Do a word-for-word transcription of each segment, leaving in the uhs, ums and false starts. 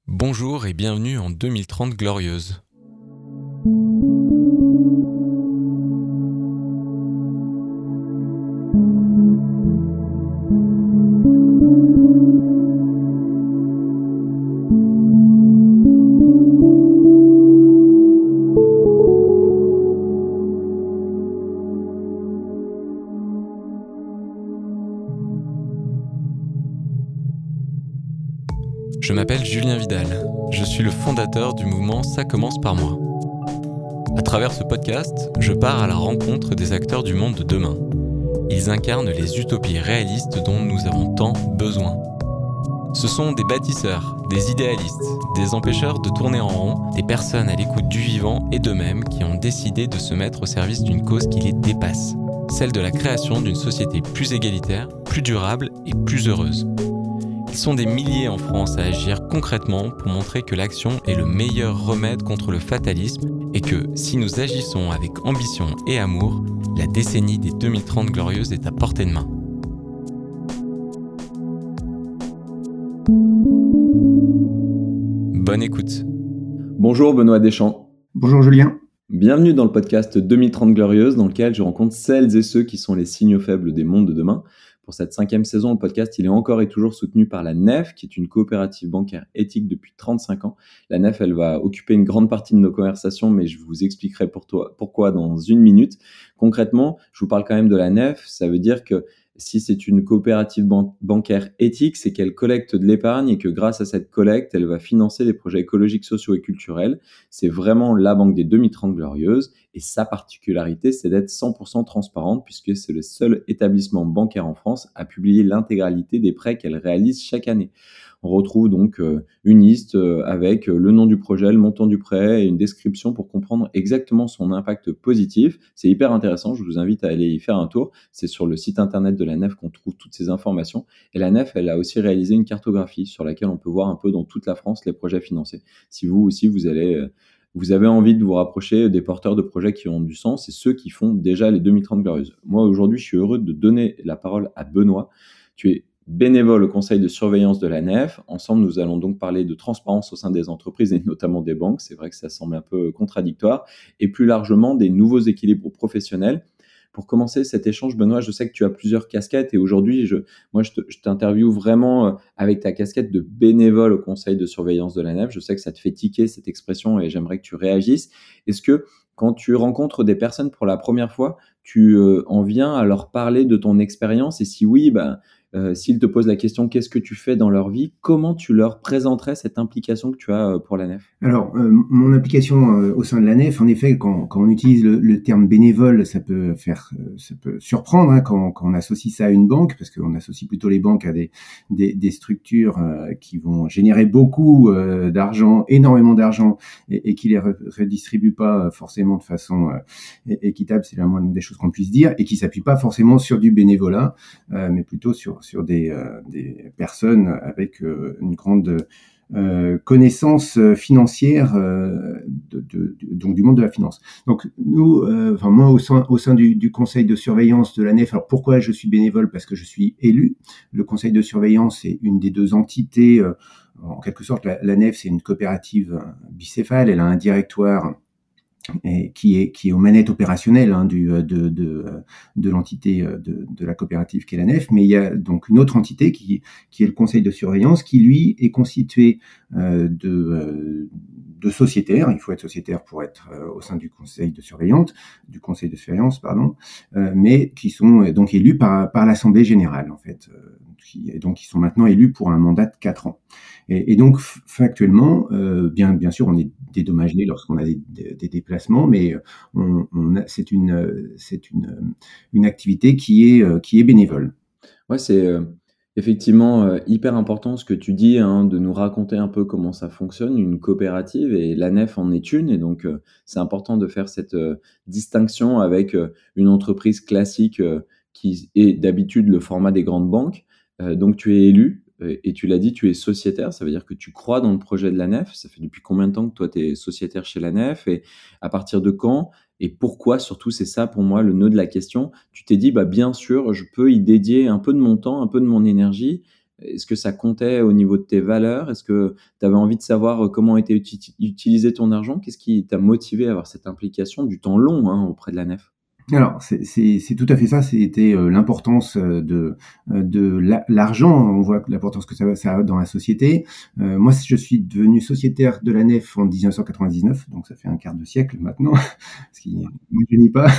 Bonjour et bienvenue en deux mille trente glorieuse. Je m'appelle Julien Vidal, je suis le fondateur du mouvement Ça commence par moi. À travers ce podcast, je pars à la rencontre des acteurs du monde de demain. Ils incarnent les utopies réalistes dont nous avons tant besoin. Ce sont des bâtisseurs, des idéalistes, des empêcheurs de tourner en rond, des personnes à l'écoute du vivant et d'eux-mêmes qui ont décidé de se mettre au service d'une cause qui les dépasse, celle de la création d'une société plus égalitaire, plus durable et plus heureuse. Ils sont des milliers en France à agir concrètement pour montrer que l'action est le meilleur remède contre le fatalisme et que, si nous agissons avec ambition et amour, la décennie des deux mille trente glorieuses est à portée de main. Bonne écoute. Bonjour Benoît Deschamps. Bonjour Julien. Bienvenue dans le podcast deux mille trente glorieuse dans lequel je rencontre celles et ceux qui sont les signaux faibles des mondes de demain. Pour cette cinquième saison, le podcast il est encore et toujours soutenu par la N E F, qui est une coopérative bancaire éthique depuis trente-cinq ans. La N E F, elle va occuper une grande partie de nos conversations, mais je vous expliquerai pour toi, pourquoi dans une minute. Concrètement, je vous parle quand même de la N E F. Ça veut dire que si c'est une coopérative ban- bancaire éthique, c'est qu'elle collecte de l'épargne et que grâce à cette collecte, elle va financer des projets écologiques, sociaux et culturels. C'est vraiment la banque des deux mille trente glorieuses et sa particularité, c'est d'être cent pour cent transparente puisque c'est le seul établissement bancaire en France à publier l'intégralité des prêts qu'elle réalise chaque année. On retrouve donc euh, une liste euh, avec le nom du projet, le montant du prêt et une description pour comprendre exactement son impact positif. C'est hyper intéressant, je vous invite à aller y faire un tour. C'est sur le site internet de la N E F qu'on trouve toutes ces informations. Et la N E F, elle a aussi réalisé une cartographie sur laquelle on peut voir un peu dans toute la France les projets financés. Si vous aussi, vous allez... Euh, vous avez envie de vous rapprocher des porteurs de projets qui ont du sens, c'est ceux qui font déjà les deux mille trente glorieuses. Moi, aujourd'hui, je suis heureux de donner la parole à Benoît. Tu es bénévole au conseil de surveillance de la N E F. Ensemble, nous allons donc parler de transparence au sein des entreprises et notamment des banques. C'est vrai que ça semble un peu contradictoire. Et plus largement, des nouveaux équilibres professionnels. Pour commencer cet échange, Benoît, je sais que tu as plusieurs casquettes et aujourd'hui, je, moi, je, te, je t'interviewe vraiment avec ta casquette de bénévole au conseil de surveillance de la N E F. Je sais que ça te fait tiquer cette expression et j'aimerais que tu réagisses. Est-ce que quand tu rencontres des personnes pour la première fois, tu euh, en viens à leur parler de ton expérience et si oui, ben, euh, s'ils te posent la question qu'est-ce que tu fais dans leur vie, comment tu leur présenterais cette implication que tu as euh, pour la N E F ? Alors, euh, mon implication euh, au sein de la N E F, en effet, quand, quand on utilise le, le terme bénévole, ça peut faire, euh, ça peut surprendre hein, quand, quand on associe ça à une banque, parce qu'on associe plutôt les banques à des, des, des structures euh, qui vont générer beaucoup euh, d'argent, énormément d'argent, et, et qui les re- redistribuent pas forcément de façon euh, équitable, c'est la moindre des choses qu'on puisse dire, et qui s'appuient pas forcément sur du bénévolat, euh, mais plutôt sur sur des, euh, des personnes avec euh, une grande euh, connaissance financière euh, de, de, de, donc du monde de la finance. Donc nous, euh, enfin moi au sein, au sein du, du conseil de surveillance de la N E F, alors pourquoi je suis bénévole ? Parce que je suis élu. Le conseil de surveillance est une des deux entités, euh, en quelque sorte la, la N E F c'est une coopérative bicéphale, elle a un directoire et qui est qui est aux manettes opérationnelles hein, du de de de l'entité de de la coopérative qui est la N E F, mais il y a donc une autre entité qui qui est le conseil de surveillance qui lui est constitué euh, de euh, de sociétaires. Il faut être sociétaire pour être euh, au sein du conseil de surveillance, du conseil de surveillance pardon, euh, mais qui sont donc élus par par l'assemblée générale en fait, euh, qui donc qui sont maintenant élus pour un mandat de quatre ans. Et, et donc factuellement, euh, bien bien sûr, on est dédommagé lorsqu'on a des, des, des déplacements, mais on, on a, c'est une c'est une une activité qui est qui est bénévole. Ouais, c'est euh, effectivement euh, hyper important ce que tu dis, hein, de nous raconter un peu comment ça fonctionne, une coopérative, et la N E F en est une, et donc euh, c'est important de faire cette euh, distinction avec euh, une entreprise classique euh, qui est d'habitude le format des grandes banques. Euh, donc tu es élu, euh, et tu l'as dit, tu es sociétaire, ça veut dire que tu crois dans le projet de la N E F. Ça fait depuis combien de temps que toi tu es sociétaire chez la N E F, et à partir de quand et pourquoi, surtout, c'est ça pour moi le nœud de la question. Tu t'es dit, bah, bien sûr, je peux y dédier un peu de mon temps, un peu de mon énergie. est-ce que ça comptait au niveau de tes valeurs? Est-ce que tu avais envie de savoir comment était uti- utilisé ton argent? Qu'est-ce qui t'a motivé à avoir cette implication du temps long hein, auprès de la nef? Alors, c'est c'est c'est tout à fait ça. C'était euh, l'importance euh, de euh, de la- l'argent. On voit l'importance que ça, ça a dans la société. Euh, moi, je suis devenu sociétaire de la nef en dix-neuf cent quatre-vingt-dix-neuf, donc ça fait un quart de siècle maintenant, ce qui ne génie pas.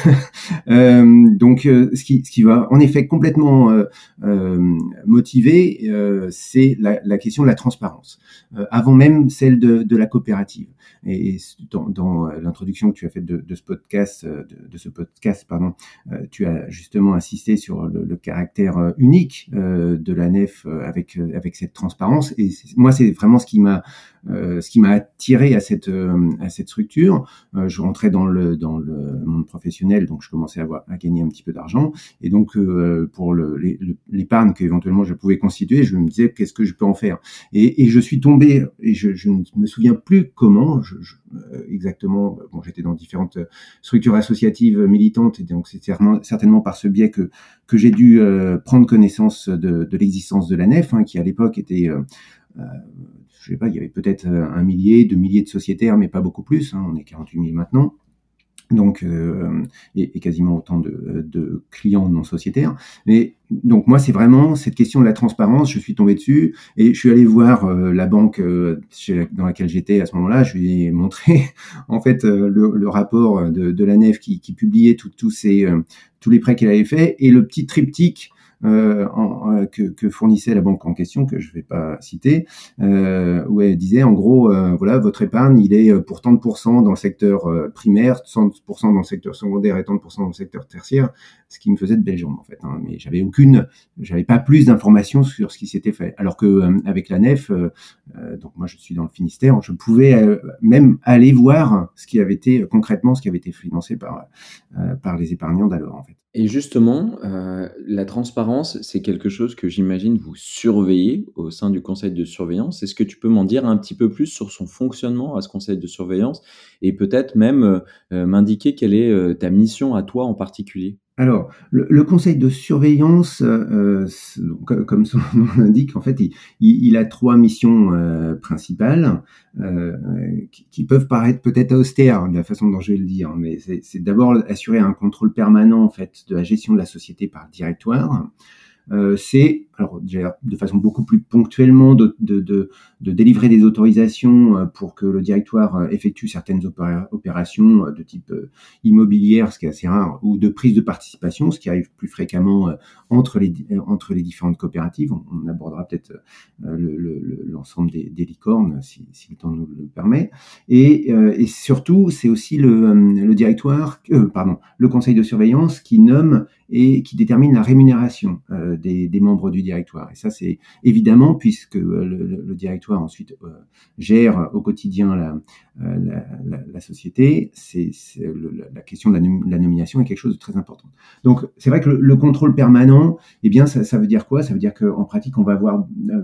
Euh, donc, euh, ce qui ce qui va en effet complètement euh, euh, motiver, euh, c'est la, la question de la transparence, euh, avant même celle de, de la coopérative. Et, et dans, dans l'introduction que tu as faite de, de ce podcast, de, de ce podcast pardon, euh, tu as justement insisté sur le, le caractère euh, unique euh, de la nef euh, avec euh, avec cette transparence. Et c'est, moi, c'est vraiment ce qui m'a euh, ce qui m'a attiré à cette euh, à cette structure. Euh, je rentrais dans le dans le monde professionnel, donc je commençais à avoir à gagner un petit peu d'argent. Et donc euh, pour le, les, le, l'épargne qu'éventuellement je pouvais constituer, je me disais qu'est-ce que je peux en faire. Et, et je suis tombé, et je, je ne me souviens plus comment je, je, euh, exactement. Bon, j'étais dans différentes structures associatives militantes, et donc c'est certainement, certainement par ce biais que que j'ai dû euh, prendre connaissance de, de l'existence de la nef, hein, qui à l'époque était euh, euh, je sais pas, il y avait peut-être un millier, deux milliers de sociétaires, mais pas beaucoup plus. Hein, on est quarante-huit mille maintenant. Donc, euh, et, et quasiment autant de, de clients non sociétaires. Mais donc moi, c'est vraiment cette question de la transparence. Je suis tombé dessus et je suis allé voir euh, la banque euh, chez la, dans laquelle j'étais à ce moment-là. Je lui ai montré en fait euh, le, le rapport de, de la nef qui, qui publiait tout, tout ces, euh, tous les prêts qu'elle avait fait et le petit triptyque Euh, en, euh, que, que fournissait la banque en question, que je ne vais pas citer, euh, où elle disait en gros, euh, voilà, votre épargne, il est pour tant de pourcents dans le secteur euh, primaire, cent pour cent dans le secteur secondaire et tant de pourcents dans le secteur tertiaire, ce qui me faisait de belles jambes en fait. Hein, mais j'avais aucune, j'avais pas plus d'informations sur ce qui s'était fait. Alors que euh, avec la nef, euh, euh, donc moi je suis dans le Finistère, je pouvais euh, même aller voir ce qui avait été concrètement, ce qui avait été financé par euh, par les épargnants d'alors en fait. Et justement, euh, la transparence, c'est quelque chose que j'imagine vous surveillez au sein du conseil de surveillance. Est-ce que tu peux m'en dire un petit peu plus sur son fonctionnement à ce conseil de surveillance et peut-être même euh, euh, m'indiquer quelle est euh, ta mission à toi en particulier? Alors, le, le conseil de surveillance, euh, comme, comme son nom l'indique, en fait, il, il, il a trois missions euh, principales euh, qui, qui peuvent paraître peut-être austères de la façon dont je vais le dire, mais c'est, c'est d'abord assurer un contrôle permanent en fait de la gestion de la société par le directoire. Euh, c'est, alors déjà, de façon beaucoup plus ponctuellement, de, de, de, de délivrer des autorisations pour que le directoire effectue certaines opéra- opérations de type euh, immobilière, ce qui est assez rare, ou de prise de participation, ce qui arrive plus fréquemment euh, entre, les, entre les différentes coopératives. On, on abordera peut-être euh, le, le, l'ensemble des, des licornes, si, si le temps nous le permet. Et, euh, et surtout, c'est aussi le, le directoire, euh, pardon, le conseil de surveillance qui nomme et qui détermine la rémunération euh, des, des membres du directoire. Et ça, c'est évidemment, puisque euh, le, le, le directoire ensuite euh, gère au quotidien la, euh, la, la, la société, c'est, c'est le, la question de la, nom- la nomination est quelque chose de très important. Donc, c'est vrai que le, le contrôle permanent, eh bien, ça, ça veut dire quoi? Ça veut dire qu'en pratique, on va avoir, euh,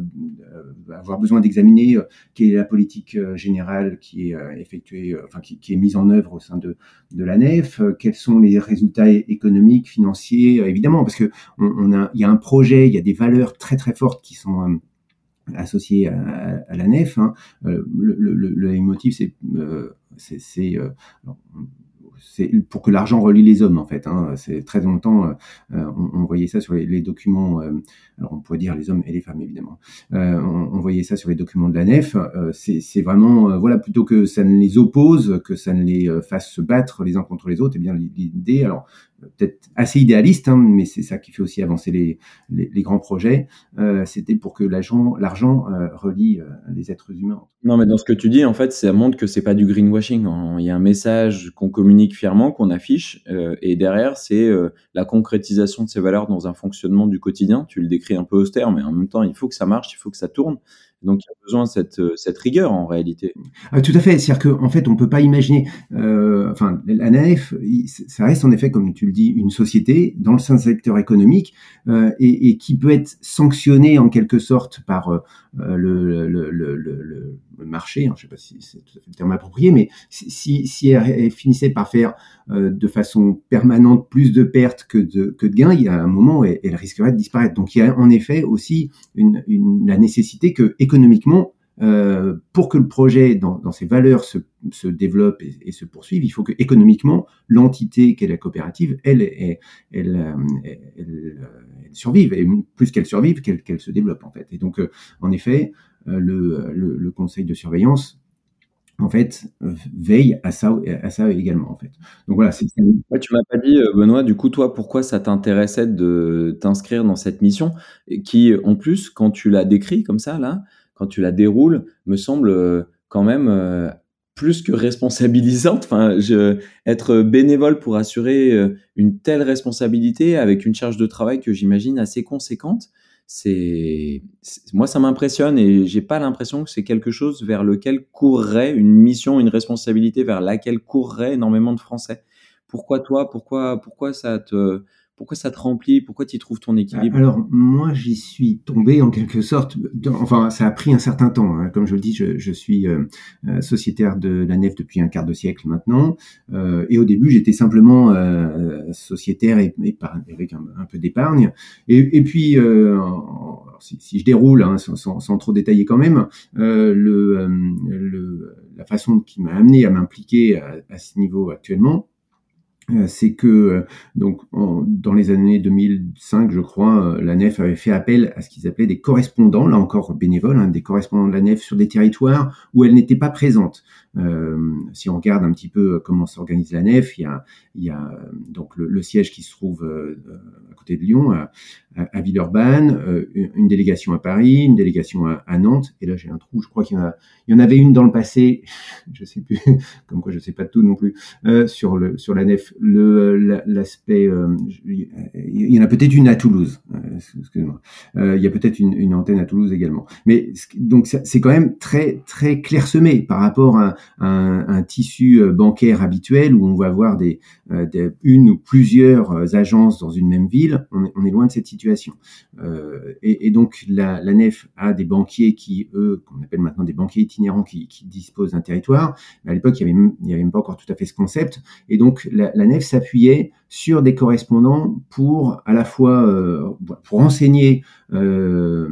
avoir besoin d'examiner euh, quelle est la politique euh, générale qui est euh, effectuée, euh, enfin, qui, qui est mise en œuvre au sein de, de la nef, euh, quels sont les résultats économiques, financiers, évidemment, parce que on, on a, il y a un projet, il y a des valeurs très très fortes qui sont euh, associées à, à, à la nef. Hein. Euh, le, le, le, le leitmotiv, c'est, euh, c'est, c'est euh, alors, c'est pour que l'argent relie les hommes en fait. Hein. C'est très longtemps, euh, on, on voyait ça sur les, les documents. Euh, alors on pourrait dire les hommes et les femmes évidemment. Euh, on, on voyait ça sur les documents de la nef. Euh, c'est, c'est vraiment euh, voilà, plutôt que ça ne les oppose, que ça ne les fasse se battre les uns contre les autres. Et bien l'idée, alors peut-être assez idéaliste, hein, mais c'est ça qui fait aussi avancer les, les, les grands projets. Euh, c'était pour que l'argent, l'argent euh, relie euh, les êtres humains. Non, mais dans ce que tu dis, en fait, ça montre que c'est pas du greenwashing. Il y a un message qu'on communique fièrement, qu'on affiche, euh, et derrière, c'est euh, la concrétisation de ces valeurs dans un fonctionnement du quotidien. Tu le décris un peu austère, mais en même temps, il faut que ça marche, il faut que ça tourne. Donc, il y a besoin de cette, cette rigueur en réalité. Ah, tout à fait. C'est-à-dire qu'en fait, on peut pas imaginer. Euh, enfin, la nef, ça reste en effet, comme tu le dis, une société dans le secteur économique euh, et, et qui peut être sanctionnée en quelque sorte par euh, le, le, le, le, le marché, hein, je ne sais pas si c'est tout à fait le terme approprié, mais si, si elle, elle finissait par faire euh, de façon permanente plus de pertes que de, que de gains, il y a un moment où elle, elle risquerait de disparaître. Donc il y a en effet aussi une, une, la nécessité que économiquement, Euh, pour que le projet, dans, dans ses valeurs, se, se développe et, et se poursuive, il faut que économiquement, l'entité qu'est la coopérative, elle, elle, elle, elle, elle, elle survive, et plus qu'elle survive, qu'elle, qu'elle se développe en fait. Et donc, euh, en effet, euh, le, le, le conseil de surveillance, en fait, euh, veille à ça, à ça également, en fait. Donc voilà, c'est... Ouais, tu m'as pas dit, euh, Benoît, du coup, toi, pourquoi ça t'intéressait de t'inscrire dans cette mission, qui, en plus, quand tu la décris comme ça, là, quand tu la déroules, me semble euh, quand même euh, plus que responsabilisante. Enfin, je, être bénévole pour assurer euh, une telle responsabilité avec une charge de travail que j'imagine assez conséquente, c'est, c'est moi, ça m'impressionne et j'ai pas l'impression que c'est quelque chose vers lequel courrait une mission, une responsabilité vers laquelle courraient énormément de Français. Pourquoi toi? Pourquoi, pourquoi ça te, pourquoi ça te remplit? Pourquoi tu y trouves ton équilibre? Alors, moi, j'y suis tombé en quelque sorte. Dans, enfin, ça a pris un certain temps. Hein. Comme je le dis, je, je suis euh, sociétaire de la Nef depuis un quart de siècle maintenant. Euh, et au début, j'étais simplement euh, sociétaire et, et par, avec un, un peu d'épargne. Et, et puis, euh, en, si, si je déroule, hein, sans, sans, sans trop détailler quand même, euh, le, euh, le, la façon qui m'a amené à m'impliquer à, à ce niveau actuellement, c'est que donc en, dans les années deux mille cinq, je crois, la Nef avait fait appel à ce qu'ils appelaient des correspondants, là encore bénévoles, hein, des correspondants de la Nef sur des territoires où elle n'était pas présente. Euh, si on regarde un petit peu comment s'organise la Nef, il y a, il y a donc le, le siège qui se trouve euh, à côté de Lyon, à, à Villeurbanne, euh, une délégation à Paris, une délégation à, à Nantes, et là j'ai un trou, je crois qu'il y en a, il y en avait une dans le passé, je sais plus, comme quoi je sais pas tout non plus, euh, sur le sur la Nef. Le, l'aspect, euh, il y en a peut-être une à Toulouse, euh, excusez-moi. Euh, il y a peut-être une, une antenne à Toulouse également. Mais donc c'est quand même très très clairsemé par rapport à, à un, un tissu bancaire habituel où on va avoir des, des une ou plusieurs agences dans une même ville. On est, on est loin de cette situation. Euh, et, et donc la, la Nef a des banquiers qui, eux, qu'on appelle maintenant des banquiers itinérants, qui, qui disposent d'un territoire. Mais à l'époque, il y avait il y avait même pas encore tout à fait ce concept. Et donc la, la Nef s'appuyait sur des correspondants pour à la fois euh, pour enseigner euh,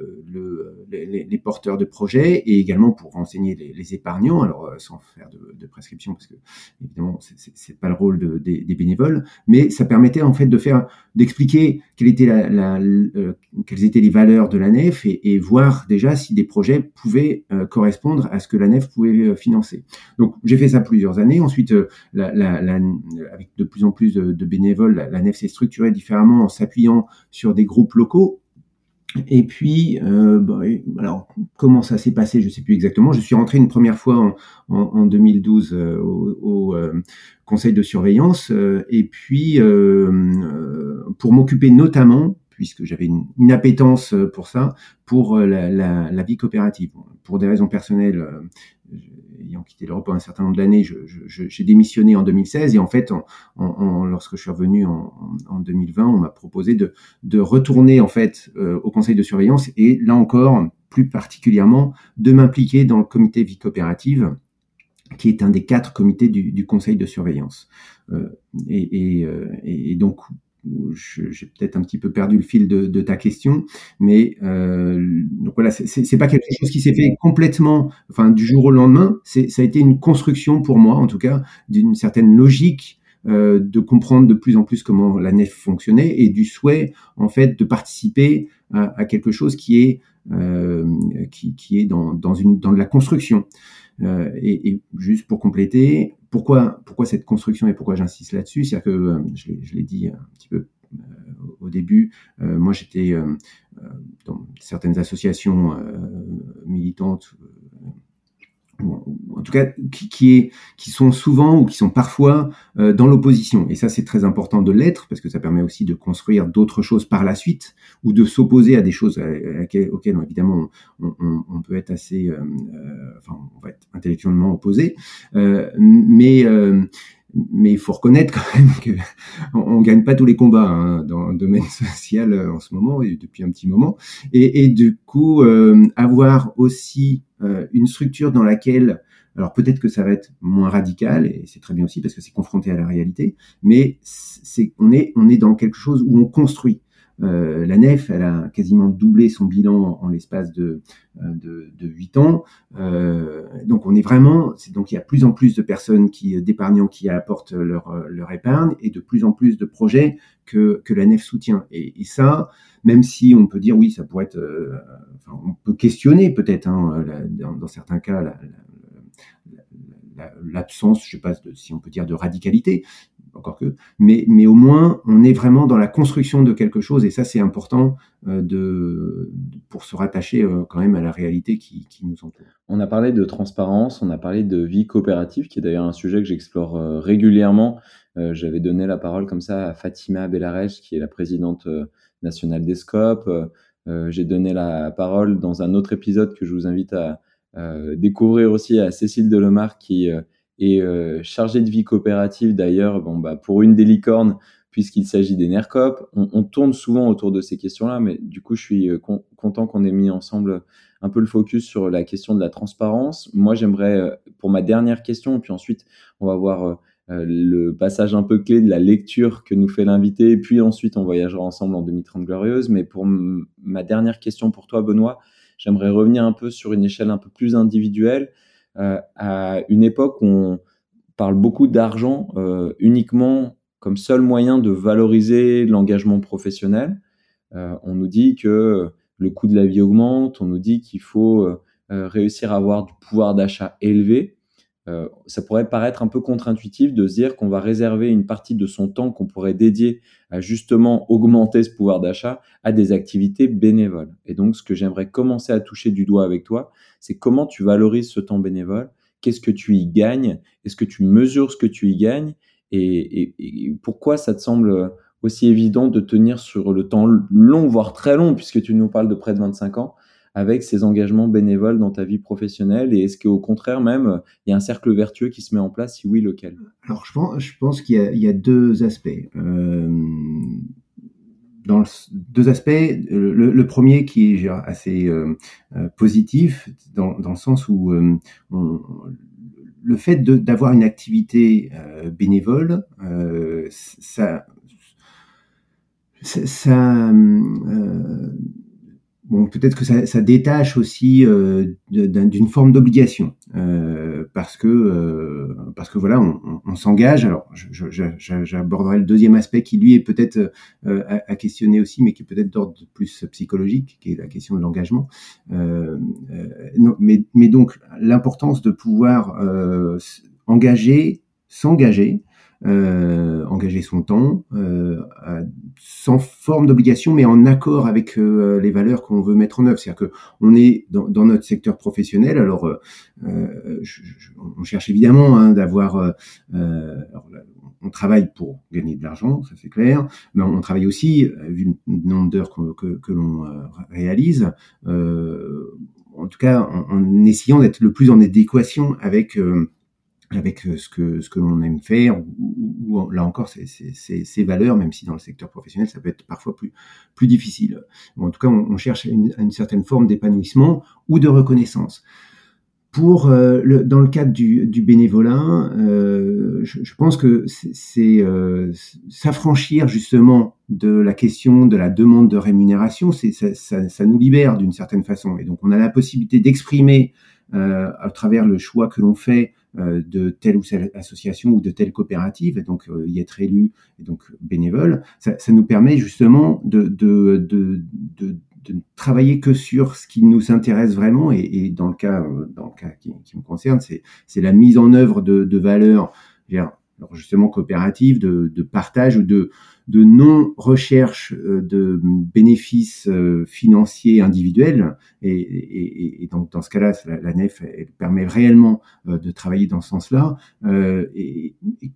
le, les, les porteurs de projets et également pour renseigner les, les épargnants, alors euh, sans faire de, de prescription parce que évidemment c'est, c'est, c'est pas le rôle de, des, des bénévoles, mais ça permettait en fait de faire d'expliquer quelle était la, la, euh, quelles étaient les valeurs de la Nef et, et voir déjà si des projets pouvaient euh, correspondre à ce que la Nef pouvait euh, financer. Donc j'ai fait ça plusieurs années. Ensuite, euh, la, la, la, avec de plus en plus de, de bénévoles, la, la Nef s'est structurée différemment en s'appuyant sur des groupes locaux. Et puis, euh, bah, alors comment ça s'est passé, je ne sais plus exactement. Je suis rentré une première fois en, en, en deux mille douze euh, au, au euh, conseil de surveillance, euh, et puis euh, euh, pour m'occuper notamment, puisque j'avais une, une appétence pour ça, pour la, la, la vie coopérative. Pour des raisons personnelles, euh, ayant quitté l'Europe pendant un certain nombre d'années, je, je, j'ai démissionné en deux mille seize et en fait, en, en, lorsque je suis revenu en, en deux mille vingt, on m'a proposé de, de retourner en fait euh, au conseil de surveillance et là encore, plus particulièrement, de m'impliquer dans le comité vie coopérative, qui est un des quatre comités du, du conseil de surveillance. Euh, et, et, euh, et donc, Je, j'ai peut-être un petit peu perdu le fil de, de ta question, mais euh, donc voilà, c'est, c'est, c'est pas quelque chose qui s'est fait complètement, enfin du jour au lendemain. C'est, ça a été une construction pour moi, en tout cas, d'une certaine logique euh, de comprendre de plus en plus comment la Nef fonctionnait et du souhait, en fait, de participer à, à quelque chose qui est euh, qui, qui est dans, dans une dans de la construction. Euh, et, et juste pour compléter, pourquoi, pourquoi cette construction et pourquoi j'insiste là-dessus, c'est-à-dire que, euh, je, l'ai, je l'ai dit un petit peu euh, au début, euh, moi j'étais euh, dans certaines associations euh, militantes, euh, ou en tout cas qui, qui, est, qui sont souvent ou qui sont parfois euh, dans l'opposition. Et ça, c'est très important de l'être, parce que ça permet aussi de construire d'autres choses par la suite, ou de s'opposer à des choses à, à, auxquelles, évidemment, on, on, on peut être assez... Euh, euh, enfin, on va être intellectuellement opposé. Euh, mais... Euh, mais il faut reconnaître quand même que on, on gagne pas tous les combats hein, dans le domaine social en ce moment et depuis un petit moment. Et, et du coup, euh, avoir aussi euh, une structure dans laquelle, alors peut-être que ça va être moins radical et c'est très bien aussi parce que c'est confronté à la réalité, mais c'est on est on est dans quelque chose où on construit. Euh, la Nef, elle a quasiment doublé son bilan en, en l'espace de, de, de huit ans. Euh, donc, on est vraiment, c'est, donc il y a plus en plus de personnes qui, d'épargnants qui apportent leur, leur épargne et de plus en plus de projets que, que la Nef soutient. Et, et ça, même si on peut dire oui, ça pourrait être, euh, enfin, on peut questionner peut-être hein, la, dans, dans certains cas la, la, la, l'absence, je sais pas si on peut dire de radicalité. Encore que, mais, mais au moins, on est vraiment dans la construction de quelque chose, et ça, c'est important euh, de, pour se rattacher euh, quand même à la réalité qui, qui nous entoure. On a parlé de transparence, on a parlé de vie coopérative, qui est d'ailleurs un sujet que j'explore euh, régulièrement. Euh, j'avais donné la parole comme ça à Fatima Bellarej, qui est la présidente euh, nationale des Scopes. Euh, j'ai donné la parole dans un autre épisode que je vous invite à euh, découvrir aussi à Cécile Delemare, qui euh, et euh, chargé de vie coopérative d'ailleurs bon, bah, pour une des licornes, puisqu'il s'agit des NERCOP. On, on tourne souvent autour de ces questions-là, mais du coup, je suis euh, con, content qu'on ait mis ensemble un peu le focus sur la question de la transparence. Moi, j'aimerais, euh, pour ma dernière question, puis ensuite, on va voir euh, le passage un peu clé de la lecture que nous fait l'invité, puis ensuite, on voyagera ensemble en deux mille trente glorieuse. Mais pour m- ma dernière question pour toi, Benoît, j'aimerais revenir un peu sur une échelle un peu plus individuelle. Euh, à une époque où on parle beaucoup d'argent euh, uniquement comme seul moyen de valoriser l'engagement professionnel. Euh, on nous dit que le coût de la vie augmente, on nous dit qu'il faut euh, réussir à avoir du pouvoir d'achat élevé. Euh, ça pourrait paraître un peu contre-intuitif de se dire qu'on va réserver une partie de son temps qu'on pourrait dédier à justement augmenter ce pouvoir d'achat à des activités bénévoles. Et donc, ce que j'aimerais commencer à toucher du doigt avec toi, c'est comment tu valorises ce temps bénévole, qu'est-ce que tu y gagnes, est-ce que tu mesures ce que tu y gagnes et, et, et pourquoi ça te semble aussi évident de tenir sur le temps long, voire très long, puisque tu nous parles de près de vingt-cinq ans, avec ces engagements bénévoles dans ta vie professionnelle? Et est-ce qu'au contraire même, il y a un cercle vertueux qui se met en place? Si oui, lequel? Alors, je pense, je pense qu'il y a, il y a deux aspects. Euh, dans le, deux aspects. Le, le premier qui est assez euh, positif, dans, dans le sens où euh, on, le fait de, d'avoir une activité euh, bénévole, euh, ça... ça, ça euh, Bon, peut-être que ça, ça détache aussi euh, d'une forme d'obligation, euh, parce que euh, parce que voilà, on, on, on s'engage. Alors, je, je, je, j'aborderai le deuxième aspect qui lui est peut-être euh, à, à questionner aussi, mais qui est peut-être d'ordre plus psychologique, qui est la question de l'engagement. Euh, euh, non, mais, mais donc l'importance de pouvoir euh, engager, s'engager. Euh, engager son temps euh, à, sans forme d'obligation, mais en accord avec euh, les valeurs qu'on veut mettre en œuvre. C'est-à-dire que on est dans, dans notre secteur professionnel. Alors, euh, je, je, on cherche évidemment hein, d'avoir. Euh, alors, on travaille pour gagner de l'argent, ça c'est clair, mais on, on travaille aussi, vu le nombre d'heures que, que, que l'on euh, réalise. Euh, en tout cas, en, en essayant d'être le plus en adéquation avec euh, avec ce que ce que l'on aime faire, ou, ou là encore c'est c'est c'est valeurs, même si dans le secteur professionnel ça peut être parfois plus plus difficile. Bon, en tout cas, on, on cherche une, une certaine forme d'épanouissement ou de reconnaissance. Pour euh, le, dans le cadre du, du bénévolat, euh, je, je pense que c'est euh, s'affranchir justement de la question de la demande de rémunération, c'est ça, ça, ça nous libère d'une certaine façon, et donc on a la possibilité d'exprimer euh, à travers le choix que l'on fait euh, de telle ou telle association ou de telle coopérative, et donc euh, y être élu et donc bénévole, ça, ça nous permet justement de, de, de, de de ne travailler que sur ce qui nous intéresse vraiment, et, et dans le cas, dans le cas qui, qui me concerne, c'est, c'est la mise en œuvre de, de valeurs, alors justement coopératives, de, de partage ou de, de non-recherche de bénéfices financiers individuels. Et, et, et donc dans ce cas-là, la, la Nef elle permet réellement de travailler dans ce sens-là. Euh, et, et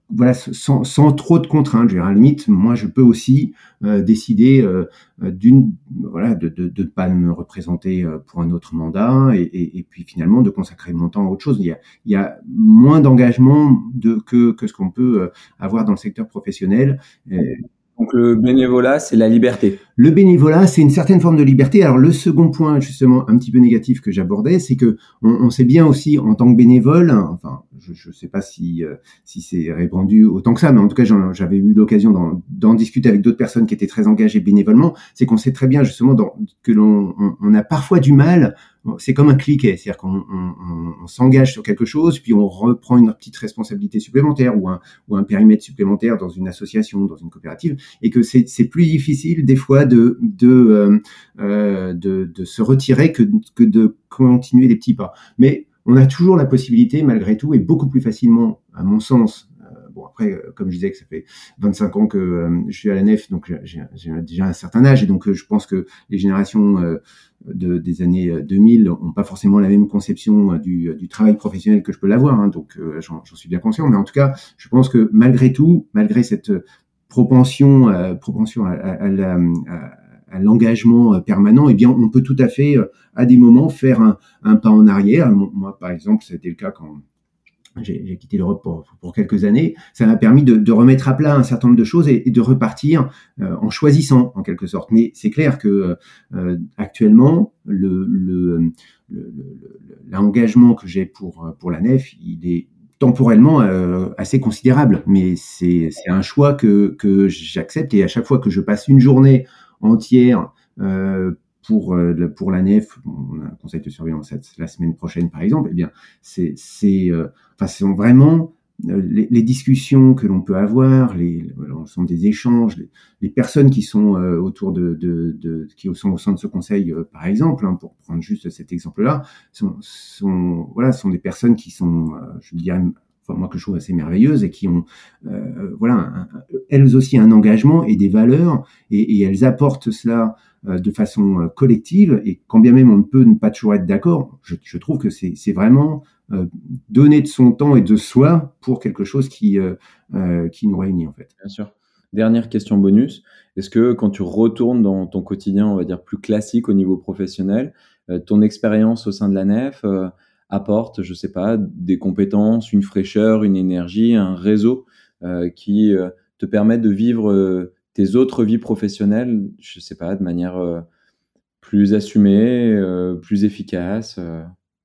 voilà, sans, sans trop de contraintes. Je veux dire, à la limite, moi, je peux aussi euh, décider euh, d'une, voilà, de de de pas me représenter pour un autre mandat et, et, et puis finalement de consacrer mon temps à autre chose. Il y a, il y a moins d'engagement de que que ce qu'on peut avoir dans le secteur professionnel. Et donc le bénévolat, c'est la liberté. Le bénévolat, c'est une certaine forme de liberté. Alors le second point, justement, un petit peu négatif que j'abordais, c'est que on, on sait bien aussi en tant que bénévole, enfin, je ne sais pas si euh, si c'est répandu autant que ça, mais en tout cas, j'en, j'avais eu l'occasion d'en, d'en discuter avec d'autres personnes qui étaient très engagées bénévolement. C'est qu'on sait très bien justement dans, que l'on on, on a parfois du mal. C'est comme un cliquet, c'est-à-dire qu'on on, on, on s'engage sur quelque chose, puis on reprend une petite responsabilité supplémentaire ou un, ou un périmètre supplémentaire dans une association, dans une coopérative, et que c'est, c'est plus difficile des fois de de, euh, de de se retirer que que de continuer les petits pas. Mais on a toujours la possibilité, malgré tout, et beaucoup plus facilement, à mon sens. Bon, après, euh, comme je disais que ça fait vingt-cinq ans que euh, je suis à la Nef, donc j'ai, j'ai déjà un certain âge, et donc euh, je pense que les générations euh, de, des années deux mille n'ont pas forcément la même conception euh, du, du travail professionnel que je peux l'avoir, hein, donc euh, j'en, j'en suis bien conscient. Mais en tout cas, je pense que malgré tout, malgré cette propension, euh, propension à, à, à, la, à, à l'engagement permanent, eh bien, on peut tout à fait, à des moments, faire un, un pas en arrière. Moi, par exemple, ça a été le cas quand J'ai, j'ai quitté l'Europe pour, pour quelques années. Ça m'a permis de, de remettre à plat un certain nombre de choses et, et de repartir euh, en choisissant, en quelque sorte. Mais c'est clair que euh, actuellement, le, le, le, le, l'engagement que j'ai pour, pour la Nef, il est temporellement euh, assez considérable. Mais c'est, c'est un choix que, que j'accepte. Et à chaque fois que je passe une journée entière euh, pour euh, pour la Nef, on a un conseil de surveillance la semaine prochaine par exemple, eh bien c'est c'est euh, enfin ce sont vraiment euh, les, les discussions que l'on peut avoir, les l'ensemble des échanges, les, les personnes qui sont euh, autour de, de de qui sont au sein de ce conseil euh, par exemple, hein, pour prendre juste cet exemple-là, sont sont voilà sont des personnes qui sont euh, je dirais Enfin, moi que je trouve assez merveilleuses et qui ont euh, voilà un, un, elles aussi un engagement et des valeurs et, et elles apportent cela euh, de façon euh, collective et quand bien même on ne peut ne pas toujours être d'accord, je, je trouve que c'est, c'est vraiment euh, donner de son temps et de soi pour quelque chose qui euh, euh, qui nous réunit en fait. Bien sûr. Dernière question bonus, est-ce que quand tu retournes dans ton quotidien, on va dire plus classique au niveau professionnel, euh, ton expérience au sein de la Nef euh, apporte, je sais pas, des compétences, une fraîcheur, une énergie, un réseau euh, qui euh, te permettent de vivre euh, tes autres vies professionnelles, je sais pas, de manière euh, plus assumée, euh, plus efficace, euh,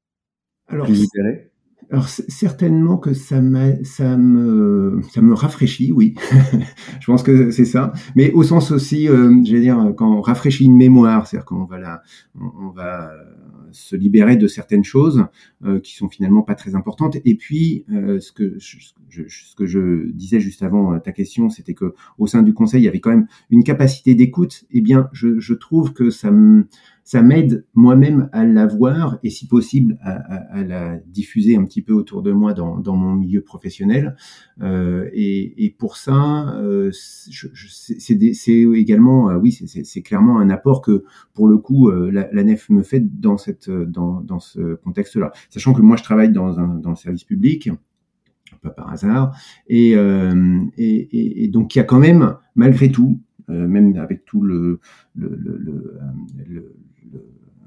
Alors, plus libérée? Alors certainement que ça, m'a, ça me ça me rafraîchit, oui. Je pense que c'est ça. Mais au sens aussi, euh, je vais dire, quand on rafraîchit une mémoire, c'est-à-dire qu'on va la, on, on va se libérer de certaines choses euh, qui sont finalement pas très importantes. Et puis, euh, ce que je, je, ce que je disais juste avant ta question, c'était que au sein du conseil, il y avait quand même une capacité d'écoute. Eh bien, je, je trouve que ça me ça m'aide moi-même à la voir et si possible à, à, à la diffuser un petit peu autour de moi dans, dans mon milieu professionnel. Euh, et, et pour ça, euh, je, je, c'est, des, c'est également, euh, oui, c'est, c'est, c'est clairement un apport que pour le coup euh, la, la Nef me fait dans cette, dans, dans ce contexte-là. Sachant que moi je travaille dans un, dans le service public. Pas par hasard, et, euh, et, et, et donc il y a quand même, malgré tout, euh, même avec tout le, le, le, le, le, le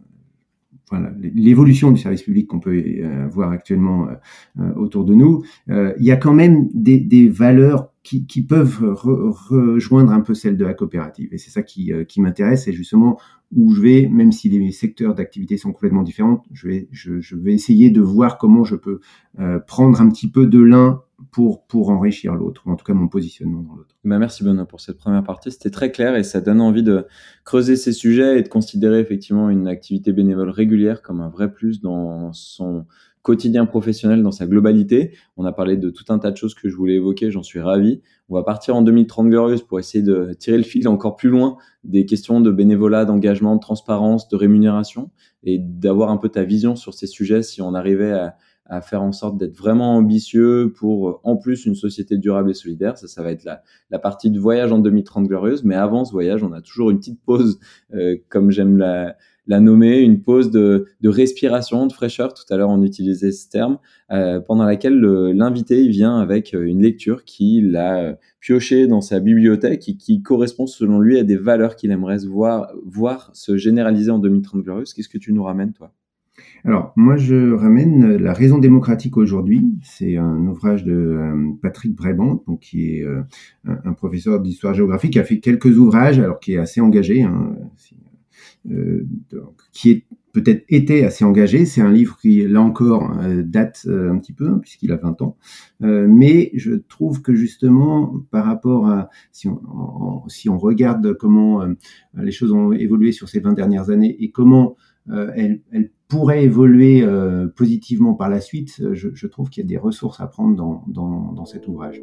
voilà, l'évolution du service public qu'on peut euh, voir actuellement euh, autour de nous, euh, il y a quand même des, des valeurs qui, qui peuvent re, rejoindre un peu celles de la coopérative. Et c'est ça qui, euh, qui m'intéresse, c'est justement où je vais, même si les secteurs d'activité sont complètement différents, je vais, je, je vais essayer de voir comment je peux euh, prendre un petit peu de l'un pour, pour enrichir l'autre, ou en tout cas mon positionnement dans l'autre. Bah merci Benoît pour cette première partie, c'était très clair et ça donne envie de creuser ces sujets et de considérer effectivement une activité bénévole régulière comme un vrai plus dans son quotidien professionnel, dans sa globalité. On a parlé de tout un tas de choses que je voulais évoquer, j'en suis ravi. On va partir en deux mille trente glorieuse pour essayer de tirer le fil encore plus loin des questions de bénévolat, d'engagement, de transparence, de rémunération et d'avoir un peu ta vision sur ces sujets si on arrivait à à faire en sorte d'être vraiment ambitieux pour, en plus, une société durable et solidaire. Ça, ça va être la, la partie de voyage en deux mille trente glorieuse. Mais avant ce voyage, on a toujours une petite pause, euh, comme j'aime la, la nommer une pause de, de respiration, de fraîcheur. Tout à l'heure, on utilisait ce terme, euh, pendant laquelle le, l'invité il vient avec une lecture qu'il a pioché dans sa bibliothèque et qui correspond selon lui à des valeurs qu'il aimerait se voir, voir se généraliser en deux mille trente glorieuses. Qu'est-ce que tu nous ramènes, toi ? Alors, moi, je ramène La raison démocratique aujourd'hui. C'est un ouvrage de euh, Patrick Brabant, donc qui est euh, un, un professeur d'histoire-géographie qui a fait quelques ouvrages, alors qui est assez engagé, hein, euh, donc, qui est peut-être était assez engagé. C'est un livre qui, là encore, euh, date euh, un petit peu, hein, puisqu'il a vingt ans. Euh, mais je trouve que justement, par rapport à, si on, en, si on regarde comment euh, les choses ont évolué sur ces vingt dernières années et comment euh, elles, elles pourrait évoluer euh, positivement par la suite, je, je trouve qu'il y a des ressources à prendre dans, dans, dans cet ouvrage.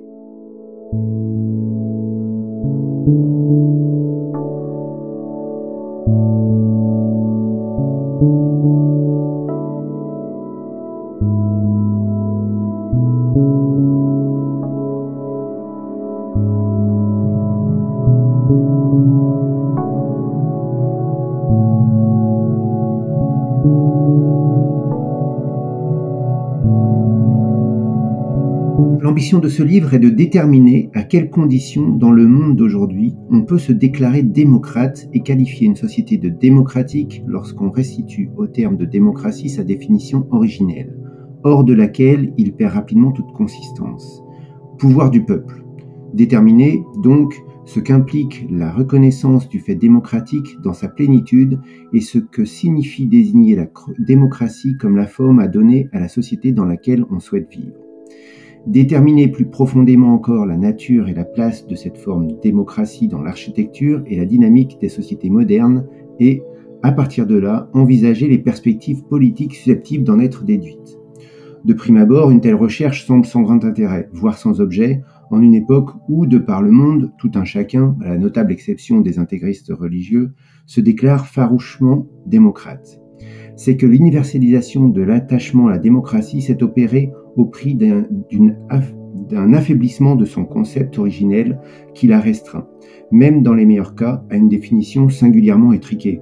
L'ambition de ce livre est de déterminer à quelles conditions, dans le monde d'aujourd'hui, on peut se déclarer démocrate et qualifier une société de démocratique lorsqu'on restitue au terme de démocratie sa définition originelle, hors de laquelle il perd rapidement toute consistance. Pouvoir du peuple. Déterminer, donc, ce qu'implique la reconnaissance du fait démocratique dans sa plénitude et ce que signifie désigner la démocratie comme la forme à donner à la société dans laquelle on souhaite vivre. Déterminer plus profondément encore la nature et la place de cette forme de démocratie dans l'architecture et la dynamique des sociétés modernes et, à partir de là, envisager les perspectives politiques susceptibles d'en être déduites. De prime abord, une telle recherche semble sans grand intérêt, voire sans objet, en une époque où, de par le monde, tout un chacun, à la notable exception des intégristes religieux, se déclare farouchement démocrate. C'est que l'universalisation de l'attachement à la démocratie s'est opérée au prix d'un, d'une, d'un affaiblissement de son concept originel qui l'a restreint, même dans les meilleurs cas, à une définition singulièrement étriquée.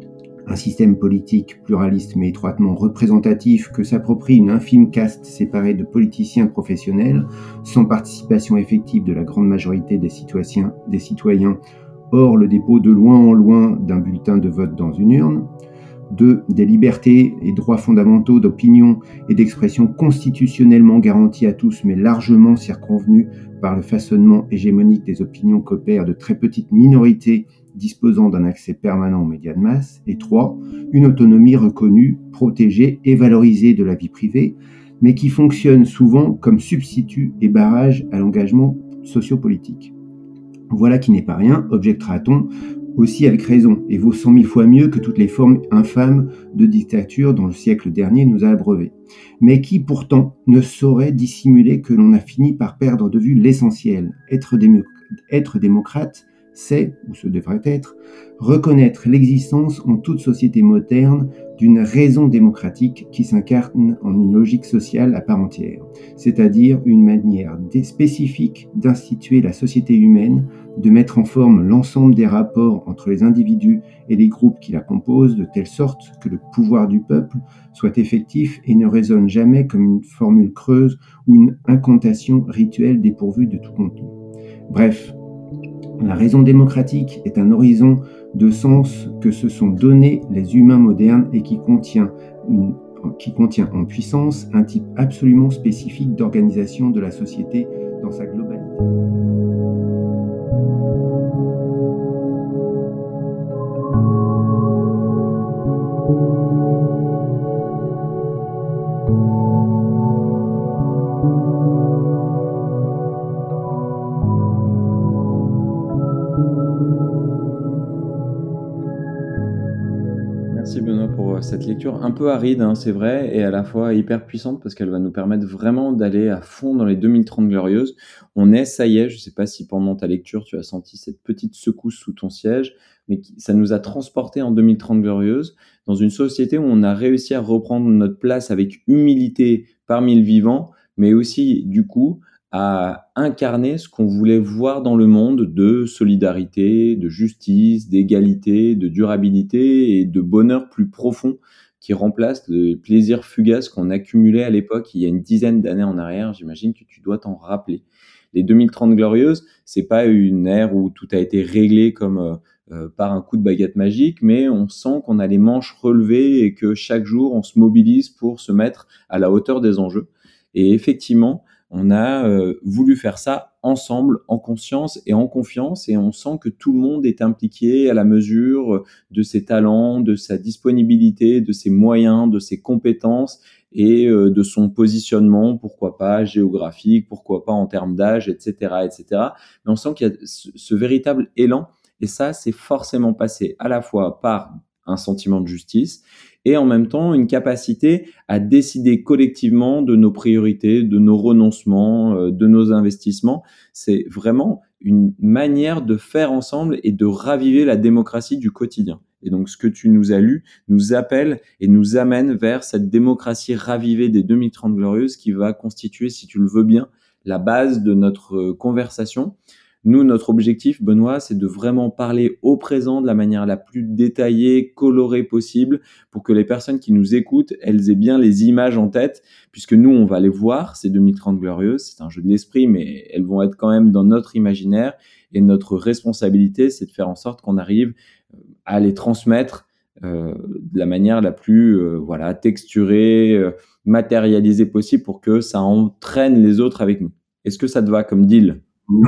Un système politique pluraliste mais étroitement représentatif que s'approprie une infime caste séparée de politiciens professionnels, sans participation effective de la grande majorité des citoyens, des citoyens, hors le dépôt de loin en loin d'un bulletin de vote dans une urne. deux. Des libertés et droits fondamentaux d'opinion et d'expression constitutionnellement garantis à tous, mais largement circonvenus par le façonnement hégémonique des opinions qu'opèrent de très petites minorités disposant d'un accès permanent aux médias de masse. Et trois. Une autonomie reconnue, protégée et valorisée de la vie privée, mais qui fonctionne souvent comme substitut et barrage à l'engagement sociopolitique. Voilà qui n'est pas rien, objectera-t-on, aussi avec raison, et vaut cent mille fois mieux que toutes les formes infâmes de dictature dont le siècle dernier nous a abreuvés, mais qui pourtant ne saurait dissimuler que l'on a fini par perdre de vue l'essentiel. Être, démo- être démocrate, c'est, ou ce devrait être, reconnaître l'existence en toute société moderne d'une raison démocratique qui s'incarne en une logique sociale à part entière, c'est-à-dire une manière spécifique d'instituer la société humaine, de mettre en forme l'ensemble des rapports entre les individus et les groupes qui la composent, de telle sorte que le pouvoir du peuple soit effectif et ne résonne jamais comme une formule creuse ou une incantation rituelle dépourvue de tout contenu. Bref, la raison démocratique est un horizon de sens que se sont donnés les humains modernes et qui contient, une, qui contient en puissance un type absolument spécifique d'organisation de la société dans sa globalité. Merci Benoît pour cette lecture un peu aride, hein, c'est vrai, et à la fois hyper puissante parce qu'elle va nous permettre vraiment d'aller à fond dans les deux mille trente glorieuses. On est, ça y est, je ne sais pas si pendant ta lecture tu as senti cette petite secousse sous ton siège, mais qui, ça nous a transportés en deux mille trente glorieuses dans une société où on a réussi à reprendre notre place avec humilité parmi le vivant, mais aussi du coup à incarner ce qu'on voulait voir dans le monde de solidarité, de justice, d'égalité, de durabilité et de bonheur plus profond qui remplace le plaisir fugace qu'on accumulait à l'époque, il y a une dizaine d'années en arrière. J'imagine que tu dois t'en rappeler. Les deux mille trente glorieuses, c'est pas une ère où tout a été réglé comme euh, euh, par un coup de baguette magique, mais on sent qu'on a les manches relevées et que chaque jour, on se mobilise pour se mettre à la hauteur des enjeux. Et effectivement, on a euh, voulu faire ça ensemble, en conscience et en confiance, et on sent que tout le monde est impliqué à la mesure de ses talents, de sa disponibilité, de ses moyens, de ses compétences et euh, de son positionnement, pourquoi pas géographique, pourquoi pas en termes d'âge, et cetera, et cetera. Mais on sent qu'il y a ce, ce véritable élan, et ça, c'est forcément passé à la fois par un sentiment de justice et en même temps une capacité à décider collectivement de nos priorités, de nos renoncements, euh, de nos investissements. C'est vraiment une manière de faire ensemble et de raviver la démocratie du quotidien. Et donc, ce que tu nous as lu nous appelle et nous amène vers cette démocratie ravivée des deux mille trente glorieuses qui va constituer, si tu le veux bien, la base de notre conversation. Nous, notre objectif, Benoît, c'est de vraiment parler au présent de la manière la plus détaillée, colorée possible, pour que les personnes qui nous écoutent, elles aient bien les images en tête, puisque nous, on va les voir, ces deux mille trente glorieuses, c'est un jeu de l'esprit, mais elles vont être quand même dans notre imaginaire, et notre responsabilité, c'est de faire en sorte qu'on arrive à les transmettre euh, de la manière la plus euh, voilà, texturée, euh, matérialisée possible, pour que ça entraîne les autres avec nous. Est-ce que ça te va comme deal ?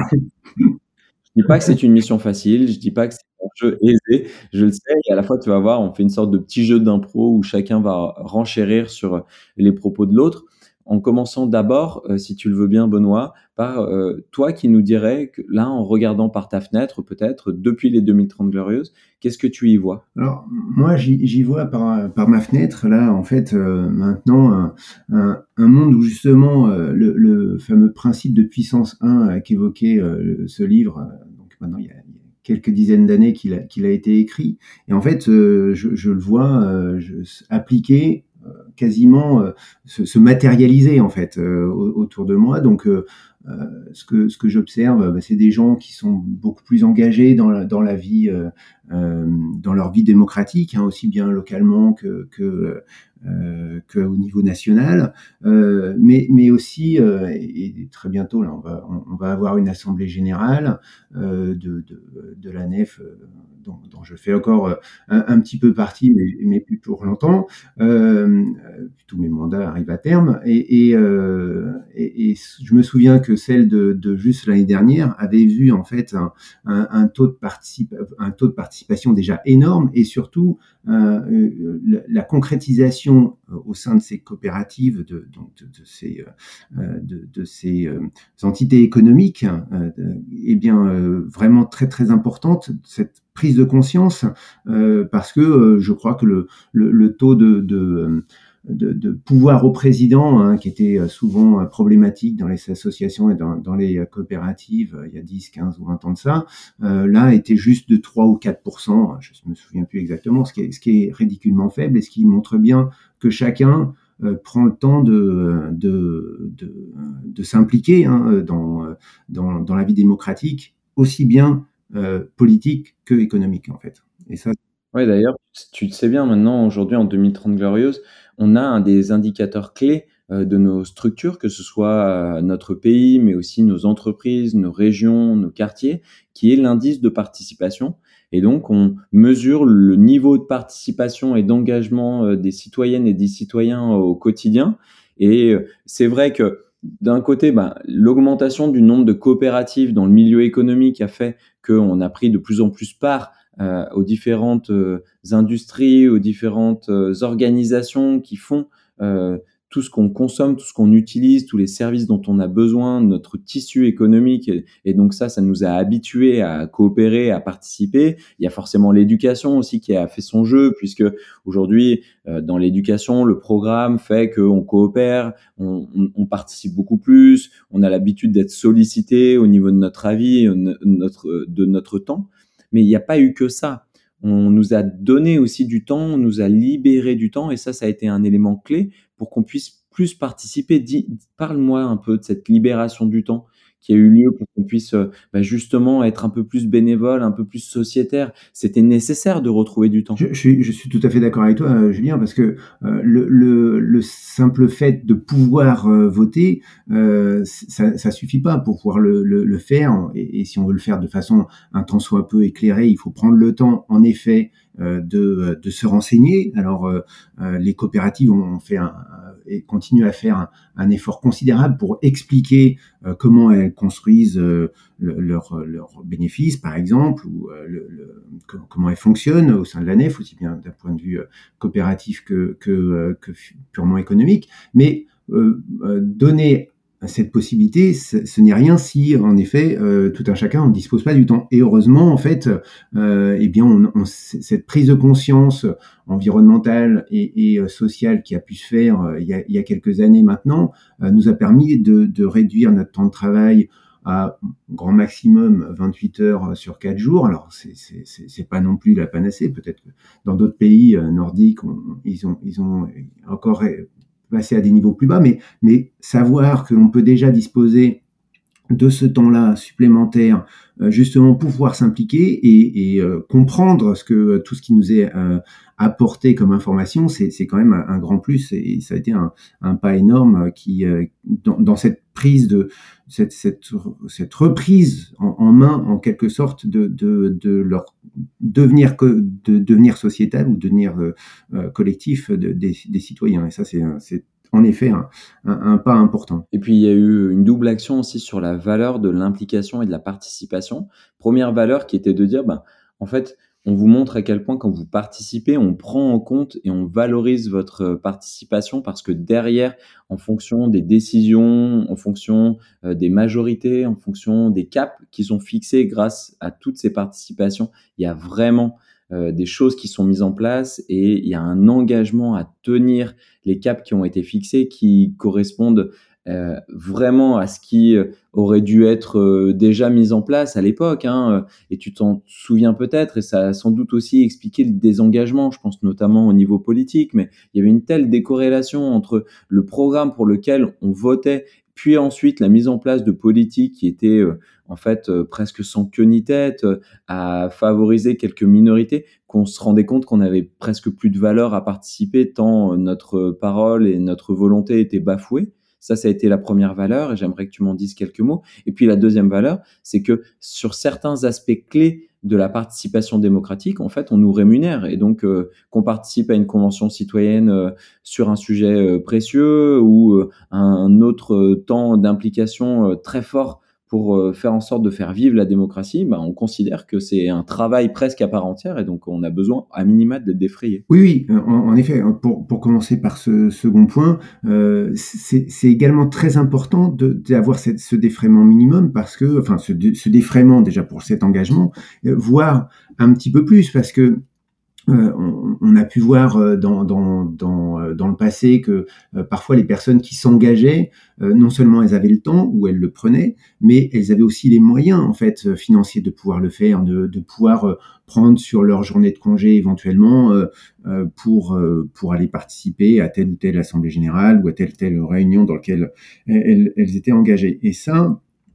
Je dis pas que c'est une mission facile, je dis pas que c'est un jeu aisé, je le sais, et à la fois, tu vas voir, on fait une sorte de petit jeu d'impro où chacun va renchérir sur les propos de l'autre, en commençant d'abord, euh, si tu le veux bien, Benoît, par euh, toi qui nous dirais que là, en regardant par ta fenêtre, peut-être, depuis les deux mille trente glorieuses, qu'est-ce que tu y vois ? Alors, moi, j'y, j'y vois par, par ma fenêtre, là, en fait, euh, maintenant, un, un, un monde où, justement, euh, le, le fameux principe de puissance un euh, qu'évoquait euh, ce livre, euh, donc maintenant, il y a, il y a quelques dizaines d'années qu'il a, qu'il a été écrit, et en fait, euh, je, je le vois euh, je, appliqué euh, quasiment euh, se, se matérialiser, en fait, euh, autour de moi, donc... Euh, Euh, ce que ce que j'observe, bah, c'est des gens qui sont beaucoup plus engagés dans la, dans la vie, euh, euh, dans leur vie démocratique, hein, aussi bien localement que que euh, qu'au niveau national, euh, mais mais aussi euh, et, et très bientôt là, on va on, on va avoir une assemblée générale euh, de, de de la nef euh, dont, dont je fais encore un, un petit peu partie, mais, mais plus pour longtemps. Euh, tous mes mandats arrivent à terme, et, et, euh, et, et je me souviens que celle de, de juste l'année dernière avait vu en fait un, un, un, taux de particip- un taux de participation déjà énorme, et surtout euh, la, la concrétisation au sein de ces coopératives, de, donc de, de ces, euh, de, de ces euh, entités économiques, euh, est bien euh, vraiment très très importante, cette prise de conscience, euh, parce que euh, je crois que le, le, le taux de, de De, de pouvoir au président, hein, qui était souvent problématique dans les associations et dans, dans les coopératives il y a dix, quinze ou vingt ans de ça, euh, là était juste de trois ou quatre pour cent, je ne me souviens plus exactement, ce qui est, ce qui est ridiculement faible, et ce qui montre bien que chacun euh, prend le temps de, de, de, de s'impliquer hein, dans, dans, dans la vie démocratique, aussi bien euh, politique que économique en fait. Et ça, Oui, d'ailleurs, tu le sais bien maintenant, aujourd'hui, en deux mille trente glorieuses, on a un des indicateurs clés euh, de nos structures, que ce soit euh, notre pays, mais aussi nos entreprises, nos régions, nos quartiers, qui est l'indice de participation. Et donc, on mesure le niveau de participation et d'engagement euh, des citoyennes et des citoyens au quotidien. Et euh, c'est vrai que d'un côté, ben, l'augmentation du nombre de coopératives dans le milieu économique a fait qu'on a pris de plus en plus part Euh, aux différentes euh, industries, aux différentes euh, organisations qui font euh, tout ce qu'on consomme, tout ce qu'on utilise, tous les services dont on a besoin, notre tissu économique. Et, et donc ça, ça nous a habitués à coopérer, à participer. Il y a forcément l'éducation aussi qui a fait son jeu, puisque aujourd'hui, euh, dans l'éducation, le programme fait qu'on coopère, on, on, on participe beaucoup plus, on a l'habitude d'être sollicité au niveau de notre avis, notre, de notre temps. Mais il n'y a pas eu que ça. On nous a donné aussi du temps, on nous a libéré du temps, et ça, ça a été un élément clé pour qu'on puisse plus participer. Dis, parle-moi un peu de cette libération du temps qui a eu lieu pour qu'on puisse euh, bah, justement être un peu plus bénévole, un peu plus sociétaire. C'était nécessaire de retrouver du temps. Je, je, suis, je suis tout à fait d'accord avec toi, euh, Julien, parce que euh, le, le, le simple fait de pouvoir euh, voter, euh, ça, ça suffit pas pour pouvoir le, le, le faire. Et, et si on veut le faire de façon un tant soit peu éclairée, il faut prendre le temps, en effet, euh, de, de se renseigner. Alors, euh, euh, les coopératives ont fait un, et continuent à faire un, un effort considérable pour expliquer euh, comment elles construisent euh, leurs leur bénéfices, par exemple, ou euh, le, le, comment elles fonctionnent au sein de la Nef, aussi bien d'un point de vue euh, coopératif que, que, euh, que purement économique. Mais euh, euh, donner cette possibilité, ce, ce n'est rien si, en effet, euh, tout un chacun ne dispose pas du temps. Et heureusement, en fait, euh, eh bien, on, on, cette prise de conscience environnementale et, et sociale qui a pu se faire euh, il, y a, il y a quelques années maintenant, euh, nous a permis de, de réduire notre temps de travail à grand maximum vingt-huit heures sur quatre jours. Alors, c'est, c'est, c'est, c'est pas non plus la panacée. Peut-être que dans d'autres pays euh, nordiques, on, ils, ont, ils ont encore passer à des niveaux plus bas, mais, mais savoir que l'on peut déjà disposer de ce temps-là supplémentaire, euh, justement pour pouvoir s'impliquer et, et euh, comprendre ce que tout ce qui nous est euh, apporté comme information, c'est, c'est quand même un, un grand plus, et, et ça a été un, un pas énorme qui, euh, dans, dans cette prise de cette, cette, cette reprise en, en main, en quelque sorte, de, de, de leur devenir, de devenir sociétal ou devenir euh, collectif de, des, des citoyens. Et ça, c'est, c'est en effet un, un, un pas important. Et puis, il y a eu une double action aussi sur la valeur de l'implication et de la participation. Première valeur qui était de dire, ben, en fait, on vous montre à quel point quand vous participez, on prend en compte et on valorise votre participation, parce que derrière, en fonction des décisions, en fonction euh, des majorités, en fonction des caps qui sont fixés grâce à toutes ces participations, il y a vraiment euh, des choses qui sont mises en place et il y a un engagement à tenir les caps qui ont été fixés qui correspondent Euh, vraiment à ce qui euh, aurait dû être euh, déjà mis en place à l'époque, hein, et tu t'en souviens peut-être, et ça a sans doute aussi expliqué le désengagement, je pense notamment au niveau politique, mais il y avait une telle décorrélation entre le programme pour lequel on votait, puis ensuite la mise en place de politiques qui étaient euh, en fait euh, presque sans queue ni tête, euh, à favoriser quelques minorités, qu'on se rendait compte qu'on avait presque plus de valeur à participer tant notre parole et notre volonté étaient bafouées. Ça, ça a été la première valeur et j'aimerais que tu m'en dises quelques mots. Et puis la deuxième valeur, c'est que sur certains aspects clés de la participation démocratique, en fait, on nous rémunère. Et donc, euh, qu'on participe à une convention citoyenne euh, sur un sujet euh, précieux ou euh, un autre euh, temps d'implication euh, très fort pour euh, faire en sorte de faire vivre la démocratie, bah, on considère que c'est un travail presque à part entière et donc on a besoin à minima d'être défrayé. Oui, oui, en, en effet, pour, pour commencer par ce second point, euh, c'est, c'est également très important de, d'avoir cette, ce défraiement minimum parce que, enfin, ce, ce défraiement déjà pour cet engagement, euh, voire un petit peu plus parce que Euh, on, on a pu voir euh, dans, dans, dans, euh, dans le passé que euh, parfois les personnes qui s'engageaient, euh, non seulement elles avaient le temps ou elles le prenaient, mais elles avaient aussi les moyens en fait euh, financiers de pouvoir le faire, de, de pouvoir euh, prendre sur leur journée de congé éventuellement euh, euh, pour, euh, pour aller participer à telle ou telle assemblée générale ou à telle ou telle réunion dans laquelle elles, elles étaient engagées. Et ça,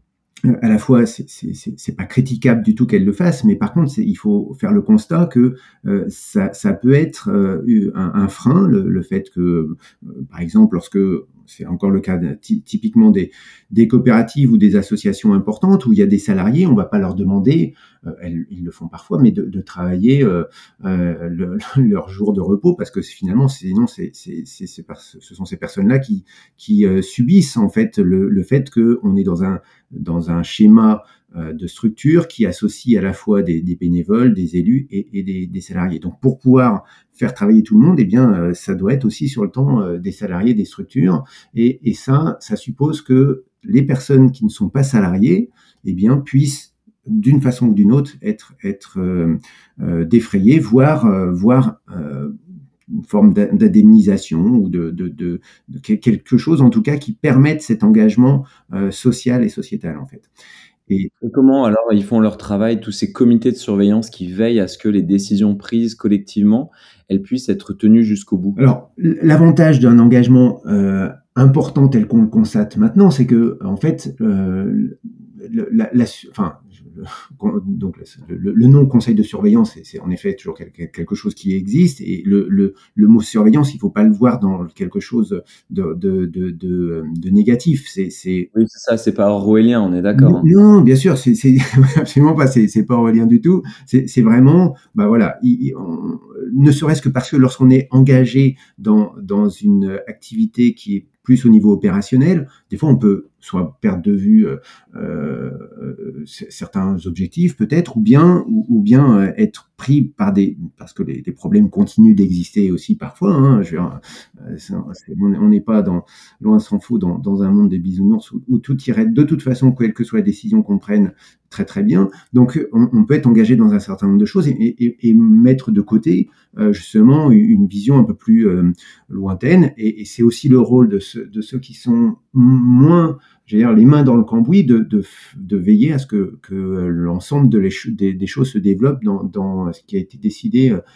à la fois, c'est, c'est, c'est pas critiquable du tout qu'elle le fasse, mais par contre, c'est, il faut faire le constat que euh, ça, ça peut être euh, un, un frein, le, le fait que, euh, par exemple, lorsque c'est encore le cas de, typiquement des, des coopératives ou des associations importantes où il y a des salariés, on va pas leur demander, euh, elles, ils le font parfois, mais de, de travailler euh, euh, le, leur jour de repos parce que finalement, sinon, c'est, c'est, c'est, c'est, ce sont ces personnes-là qui, qui euh, subissent en fait le, le fait qu'on est dans un dans un schéma euh, de structure qui associe à la fois des, des bénévoles, des élus et, et des, des salariés. Donc, pour pouvoir faire travailler tout le monde, eh bien, euh, ça doit être aussi sur le temps euh, des salariés, des structures. Et, et ça, ça suppose que les personnes qui ne sont pas salariées, eh bien, puissent d'une façon ou d'une autre être, être euh, euh, défrayées, voire, euh, voire euh, une forme d'indemnisation ou de, de, de, de quelque chose en tout cas qui permette cet engagement euh, social et sociétal en fait. Et comment alors ils font leur travail, tous ces comités de surveillance qui veillent à ce que les décisions prises collectivement, elles puissent être tenues jusqu'au bout? Alors l'avantage d'un engagement euh, important tel qu'on le constate maintenant, c'est que en fait, euh, la, la, enfin, donc le, le nom conseil de surveillance, c'est, c'est en effet toujours quelque, quelque chose qui existe, et le, le, le mot surveillance, il faut pas le voir dans quelque chose de, de, de, de, de négatif. C'est, c'est... Oui, c'est ça, c'est pas orwellien, on est d'accord. Non, hein. Bien sûr, c'est, c'est absolument pas, c'est, c'est pas orwellien du tout. C'est, c'est vraiment, bah voilà, il, on, ne serait-ce que parce que lorsqu'on est engagé dans, dans une activité qui est plus au niveau opérationnel, des fois on peut soit perdre de vue euh, euh, certains objectifs peut-être, ou bien ou, ou bien euh, être pris par des, parce que les, les problèmes continuent d'exister aussi parfois. Hein, je veux dire, c'est, c'est, on n'est pas dans, loin s'en faut, dans, dans un monde des bisounours où, où tout irait de toute façon, quelle que soit la décision qu'on prenne, très très bien. Donc on, on peut être engagé dans un certain nombre de choses et, et, et mettre de côté euh, justement une vision un peu plus euh, lointaine. Et, et c'est aussi le rôle de, ce, de ceux qui sont moins, je veux dire, les mains dans le cambouis, de, de, de veiller à ce que, que l'ensemble de les, des, des choses se développent dans, dans ce qui a été décidé, euh,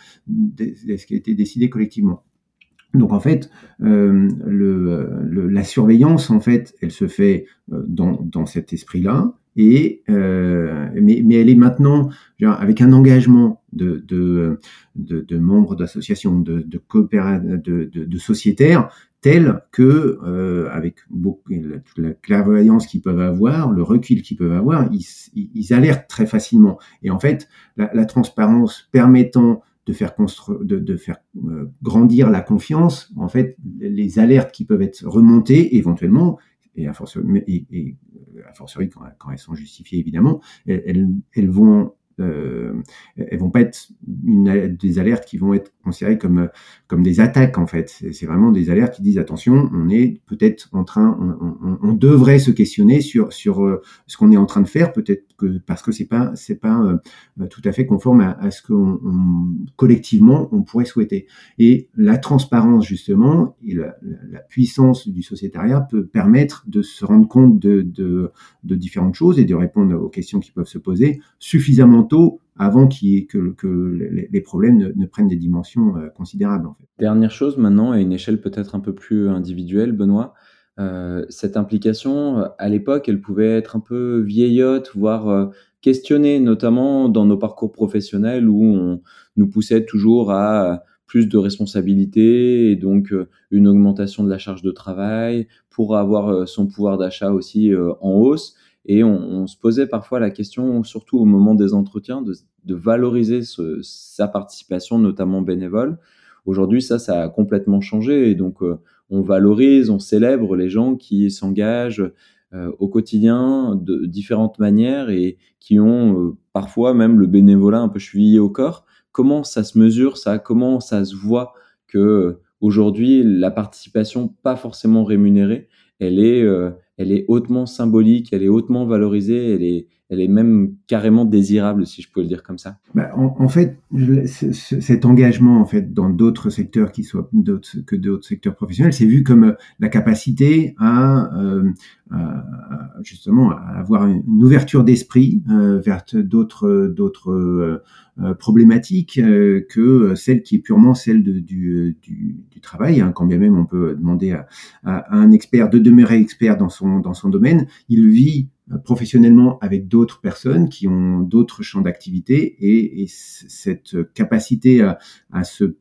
ce qui a été décidé collectivement. Donc en fait, euh, le, le, la surveillance, en fait, elle se fait euh, dans, dans cet esprit-là, et euh, mais, mais elle est maintenant, genre, avec un engagement de, de, de, de membres d'associations, de, de, coopéra- de, de, de sociétaires, tel que, euh, avec beaucoup, la, la clairvoyance qu'ils peuvent avoir, le recul qu'ils peuvent avoir, ils, ils alertent très facilement. Et en fait, la, la transparence permettant de faire construire, de, de faire euh, grandir la confiance, en fait, les alertes qui peuvent être remontées éventuellement, et a fortiori, et, et, a fortiori quand, quand elles sont justifiées évidemment, elles, elles vont euh, elles vont pas être une, des alertes qui vont être considérées comme comme des attaques en fait. C'est, c'est vraiment des alertes qui disent attention, on est peut-être en train, on, on, on devrait se questionner sur sur euh, ce qu'on est en train de faire, peut-être que parce que c'est pas c'est pas euh, tout à fait conforme à, à ce que on, on, collectivement on pourrait souhaiter. Et la transparence justement et la, la, la puissance du sociétariat peut permettre de se rendre compte de, de de différentes choses et de répondre aux questions qui peuvent se poser suffisamment tôt avant qu'il y ait que, que les, les problèmes ne, ne prennent des dimensions euh, considérables. En fait. Dernière chose maintenant, à une échelle peut-être un peu plus individuelle, Benoît, euh, cette implication, à l'époque, elle pouvait être un peu vieillotte, voire euh, questionnée, notamment dans nos parcours professionnels où on nous poussait toujours à plus de responsabilités et donc euh, une augmentation de la charge de travail pour avoir euh, son pouvoir d'achat aussi euh, en hausse. Et on, on se posait parfois la question, surtout au moment des entretiens, de, de valoriser ce, sa participation, notamment bénévole. Aujourd'hui, ça, ça a complètement changé. Et donc, euh, on valorise, on célèbre les gens qui s'engagent euh, au quotidien de différentes manières et qui ont euh, parfois même le bénévolat un peu chevillé au corps. Comment ça se mesure, ça ? Comment ça se voit que euh, aujourd'hui, la participation, pas forcément rémunérée, elle est, euh, elle est hautement symbolique, elle est hautement valorisée, elle est, elle est même carrément désirable, si je pouvais le dire comme ça. Bah, en, en fait, je, c- c- cet engagement en fait dans d'autres secteurs qui soient d'autres que d'autres secteurs professionnels, c'est vu comme euh, la capacité à, euh, à justement à avoir une, une ouverture d'esprit euh, vers d'autres d'autres euh, euh, problématiques euh, que celle qui est purement celle de, du, du, du travail. Hein, quand bien même on peut demander à, à, à un expert de demeurer expert dans son dans son domaine, il vit professionnellement avec d'autres personnes qui ont d'autres champs d'activité et, et cette capacité à, à, se,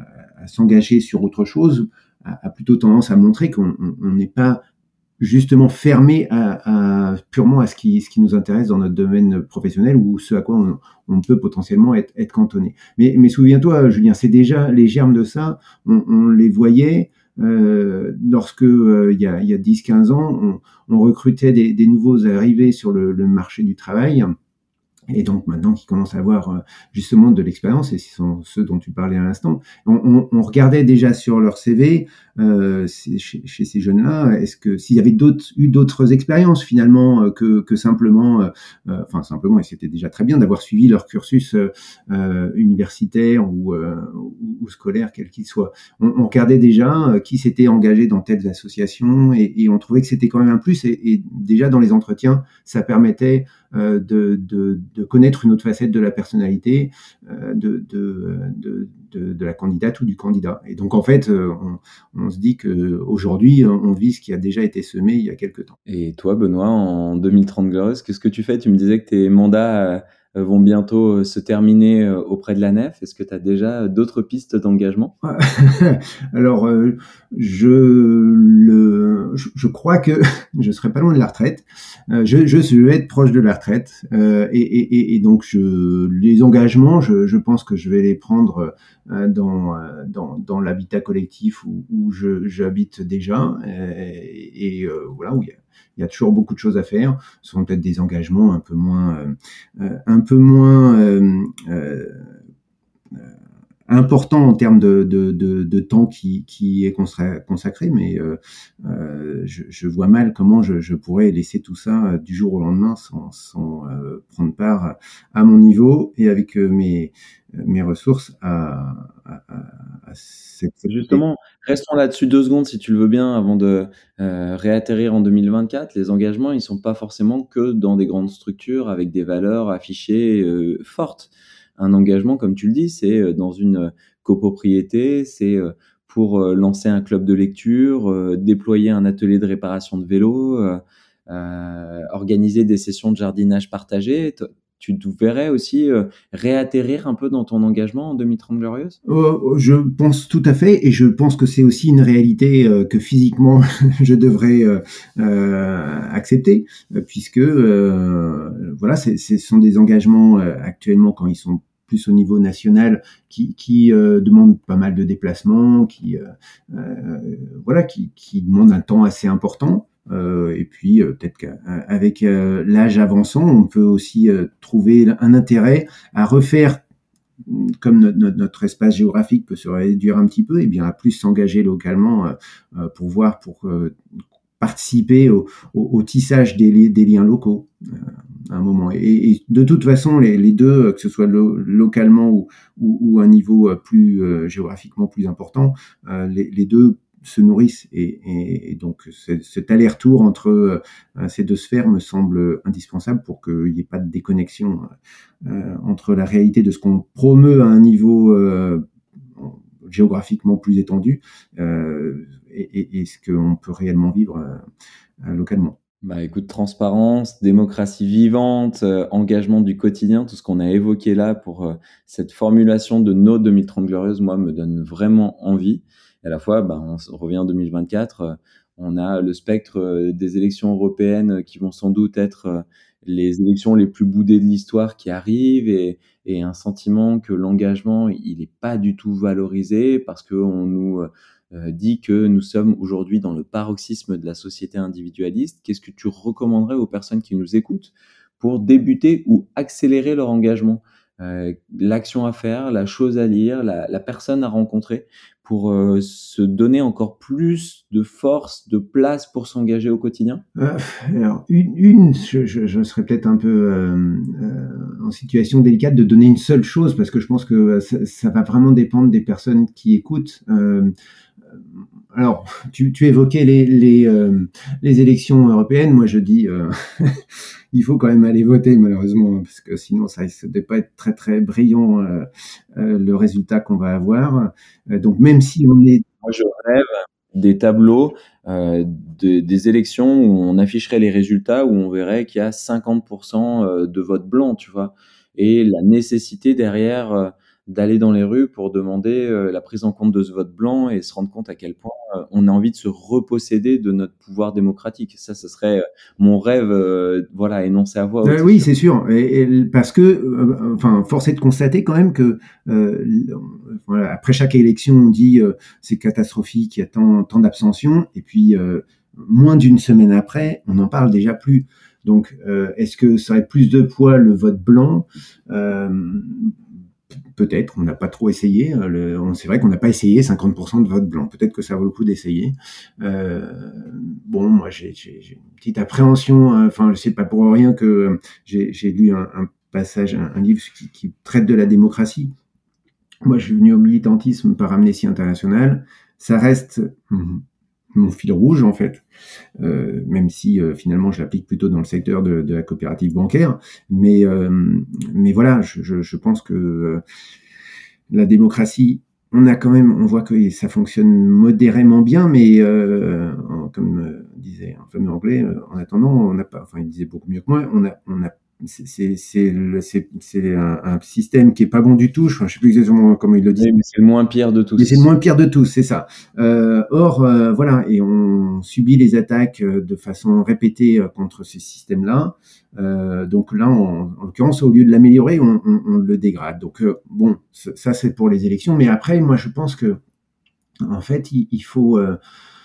à s'engager sur autre chose a, a plutôt tendance à montrer qu'on n'est pas justement fermé à, à, purement à ce qui, ce qui nous intéresse dans notre domaine professionnel ou ce à quoi on, on peut potentiellement être, être cantonné. Mais, mais souviens-toi, Julien, c'est déjà les germes de ça, on, on les voyait. Euh, lorsque euh, il y a, il y a dix quinze ans, on, on recrutait des, des nouveaux arrivés sur le, le marché du travail. Et donc maintenant qui commencent à avoir euh, justement de l'expérience, et ce sont ceux dont tu parlais à l'instant, on, on, on regardait déjà sur leur C V, euh, chez, chez ces jeunes-là, est-ce que s'il y avait d'autres, eu d'autres expériences finalement euh, que, que simplement, euh, euh, enfin simplement, et c'était déjà très bien d'avoir suivi leur cursus euh, universitaire ou, euh, ou, ou scolaire, quel qu'il soit. On, on regardait déjà euh, qui s'était engagé dans telles associations, et, et on trouvait que c'était quand même un plus, et, et déjà dans les entretiens, ça permettait euh, de, de, de connaître une autre facette de la personnalité euh, de, de, de, de, de la candidate ou du candidat. Et donc en fait, euh, on, on se dit qu'aujourd'hui, on vit ce qui a déjà été semé il y a quelques temps. Et toi, Benoît, en deux mille trente Glorieuses, qu'est-ce que tu fais? Tu me disais que tes mandats euh, vont bientôt euh, se terminer euh, auprès de la Nef. Est-ce que tu as déjà d'autres pistes d'engagement? Alors, euh, je, le, je, je crois que je serai pas loin de la retraite. Euh, je, je, je vais être proche de la retraite. Euh, et, et, et donc, je, les engagements, je, je pense que je vais les prendre euh, dans, dans, dans l'habitat collectif où, où je, j'habite déjà. Et, et euh, voilà, où il y a Il y a toujours beaucoup de choses à faire. Ce sont peut-être des engagements un peu moins, euh, un peu moins euh, euh, important en termes de, de, de, de temps qui, qui est consacré, mais euh, euh, je, je vois mal comment je, je pourrais laisser tout ça du jour au lendemain sans, sans euh, prendre part à mon niveau et avec euh, mes, mes ressources à, à, à cette... Justement, restons là-dessus deux secondes si tu le veux bien avant de euh, réatterrir en deux mille vingt-quatre. Les engagements, ils sont pas forcément que dans des grandes structures avec des valeurs affichées euh, fortes. Un engagement, comme tu le dis, c'est dans une copropriété, c'est pour lancer un club de lecture, euh, déployer un atelier de réparation de vélo, euh, euh, organiser des sessions de jardinage partagé. Tu te verrais aussi euh, réatterrir un peu dans ton engagement en deux mille trente Glorieuses? Oh, je pense tout à fait, et je pense que c'est aussi une réalité euh, que physiquement je devrais euh, euh, accepter, puisque euh, voilà, c'est, ce sont des engagements euh, actuellement quand ils sont plus au niveau national qui, qui euh, demandent pas mal de déplacements, qui euh, euh, voilà, qui, qui demandent un temps assez important. Euh, et puis euh, peut-être qu'avec euh, l'âge avançant, on peut aussi euh, trouver un intérêt à refaire, comme notre, notre, notre espace géographique peut se réduire un petit peu, et bien à plus s'engager localement euh, pour voir, pour euh, participer au, au, au tissage des, des liens locaux euh, à un moment. Et, et de toute façon, les, les deux, que ce soit lo, localement ou, ou, ou un niveau plus euh, géographiquement plus important, euh, les, les deux se nourrissent, et, et, et donc cet aller-retour entre euh, ces deux sphères me semble indispensable pour qu'il n'y ait pas de déconnexion euh, entre la réalité de ce qu'on promeut à un niveau euh, géographiquement plus étendu euh, et, et, et ce qu'on peut réellement vivre euh, localement. Bah écoute, transparence, démocratie vivante, euh, engagement du quotidien, tout ce qu'on a évoqué là pour euh, cette formulation de nos deux mille trente Glorieuses, moi, me donne vraiment envie. Et à la fois, bah, on revient en deux mille vingt-quatre, euh, on a le spectre euh, des élections européennes qui vont sans doute être euh, les élections les plus boudées de l'histoire qui arrivent, et, et un sentiment que l'engagement, il n'est pas du tout valorisé parce qu'on nous... Euh, Euh, dit que nous sommes aujourd'hui dans le paroxysme de la société individualiste. Qu'est-ce que tu recommanderais aux personnes qui nous écoutent pour débuter ou accélérer leur engagement? Euh, l'action à faire, la chose à lire, la, la personne à rencontrer pour euh, se donner encore plus de force, de place pour s'engager au quotidien? euh, Alors, une, une je, je, je serais peut-être un peu euh, euh, en situation délicate de donner une seule chose, parce que je pense que ça, ça va vraiment dépendre des personnes qui écoutent. Euh, Alors, tu, tu évoquais les, les, euh, les élections européennes. Moi, je dis, euh, il faut quand même aller voter, malheureusement, parce que sinon, ça risque de pas être très, très brillant, euh, euh, le résultat qu'on va avoir. Euh, donc, même si on est... Moi, je rêve des tableaux euh, de, des élections où on afficherait les résultats, où on verrait qu'il y a cinquante pour cent de vote blanc, tu vois, et la nécessité derrière euh, d'aller dans les rues pour demander euh, la prise en compte de ce vote blanc et se rendre compte à quel point euh, on a envie de se reposséder de notre pouvoir démocratique. Ça, ce serait euh, mon rêve, euh, voilà, énoncé à voix haute. Euh, oui, c'est sûr, et, et parce que, euh, enfin, force est de constater quand même que euh, voilà, après chaque élection, on dit euh, c'est catastrophique, il y a tant, tant d'abstention, et puis euh, moins d'une semaine après, on n'en parle déjà plus. Donc, euh, est-ce que ça aurait plus de poids le vote blanc? euh, Peut-être, on n'a pas trop essayé. Le, on, c'est vrai qu'on n'a pas essayé cinquante pour cent de vote blanc. Peut-être que ça vaut le coup d'essayer. Euh, bon, moi, j'ai, j'ai, j'ai une petite appréhension. Enfin, je sais pas pour rien que j'ai, j'ai lu un, un passage, un, un livre qui, qui traite de la démocratie. Moi, je suis venu au militantisme par Amnesty International. Ça reste... mon fil rouge en fait, euh, même si euh, finalement je l'applique plutôt dans le secteur de, de la coopérative bancaire. Mais, euh, mais voilà, je, je, je pense que euh, la démocratie, on a quand même, on voit que ça fonctionne modérément bien, mais euh, comme euh, disait un fameux anglais, euh, en attendant, on n'a pas, enfin il disait beaucoup mieux que moi, on a, on a C'est, c'est, c'est, le, c'est, c'est un, un système qui est pas bon du tout. Je ne sais plus exactement comment il le dit. Oui, mais c'est le moins pire de tous. Mais c'est le moins pire de tous, c'est ça. Euh, or, euh, voilà, et on subit les attaques de façon répétée contre ce système-là. Euh, donc là, on, en l'occurrence, au lieu de l'améliorer, on, on, on le dégrade. Donc euh, bon, ça c'est pour les élections. Mais après, moi, je pense que, en fait, il, il faut euh,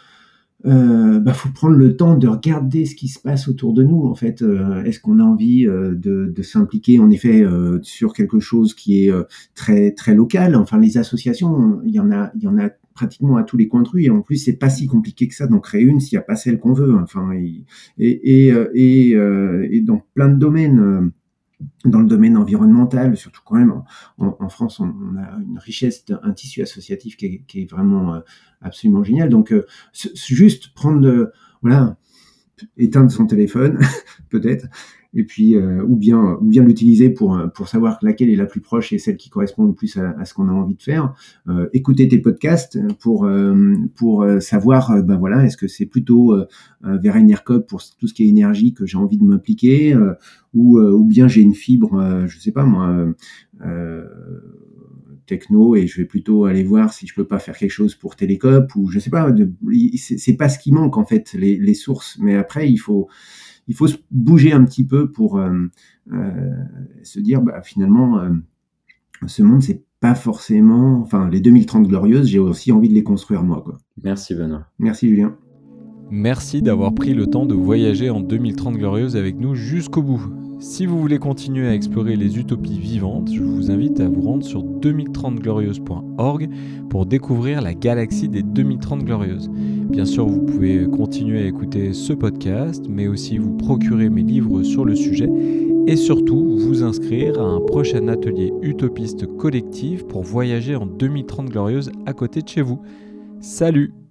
Euh, bah, faut prendre le temps de regarder ce qui se passe autour de nous. En fait, euh, est-ce qu'on a envie euh, de, de s'impliquer en effet euh, sur quelque chose qui est euh, très très local. Enfin, les associations, il y en a, il y en a pratiquement à tous les coins de rue. Et en plus, c'est pas si compliqué que ça d'en créer une s'il n'y a pas celle qu'on veut. Enfin, et et et, et, euh, et dans plein de domaines. Euh, dans le domaine environnemental, surtout quand même en, en France, on, on a une richesse, un tissu associatif qui est, qui est vraiment euh, absolument génial. Donc, euh, c- juste prendre, de, voilà, éteindre son téléphone, peut-être, et puis euh, ou bien ou bien l'utiliser pour pour savoir laquelle est la plus proche et celle qui correspond le plus à, à ce qu'on a envie de faire. Euh, écouter tes podcasts pour euh, pour euh, savoir euh, ben voilà, est-ce que c'est plutôt euh, vers Enercop pour tout ce qui est énergie que j'ai envie de m'impliquer euh, ou euh, ou bien j'ai une fibre euh, je sais pas moi euh, techno et je vais plutôt aller voir si je peux pas faire quelque chose pour Télécop ou je sais pas, de, c'est, c'est pas ce qui manque en fait, les, les sources, mais après il faut il faut se bouger un petit peu pour euh, euh, se dire bah finalement euh, ce monde c'est pas forcément, enfin les deux mille trente glorieuses, j'ai aussi envie de les construire moi quoi. Merci Benoît. Merci Julien. Merci d'avoir pris le temps de voyager en deux mille trente glorieuses avec nous jusqu'au bout. Si vous voulez continuer à explorer les utopies vivantes, je vous invite à vous rendre sur deux mille trente glorieuses point org pour découvrir la galaxie des deux mille trente glorieuses. Bien sûr, vous pouvez continuer à écouter ce podcast, mais aussi vous procurer mes livres sur le sujet et surtout vous inscrire à un prochain atelier utopiste collectif pour voyager en deux mille trente glorieuses à côté de chez vous. Salut!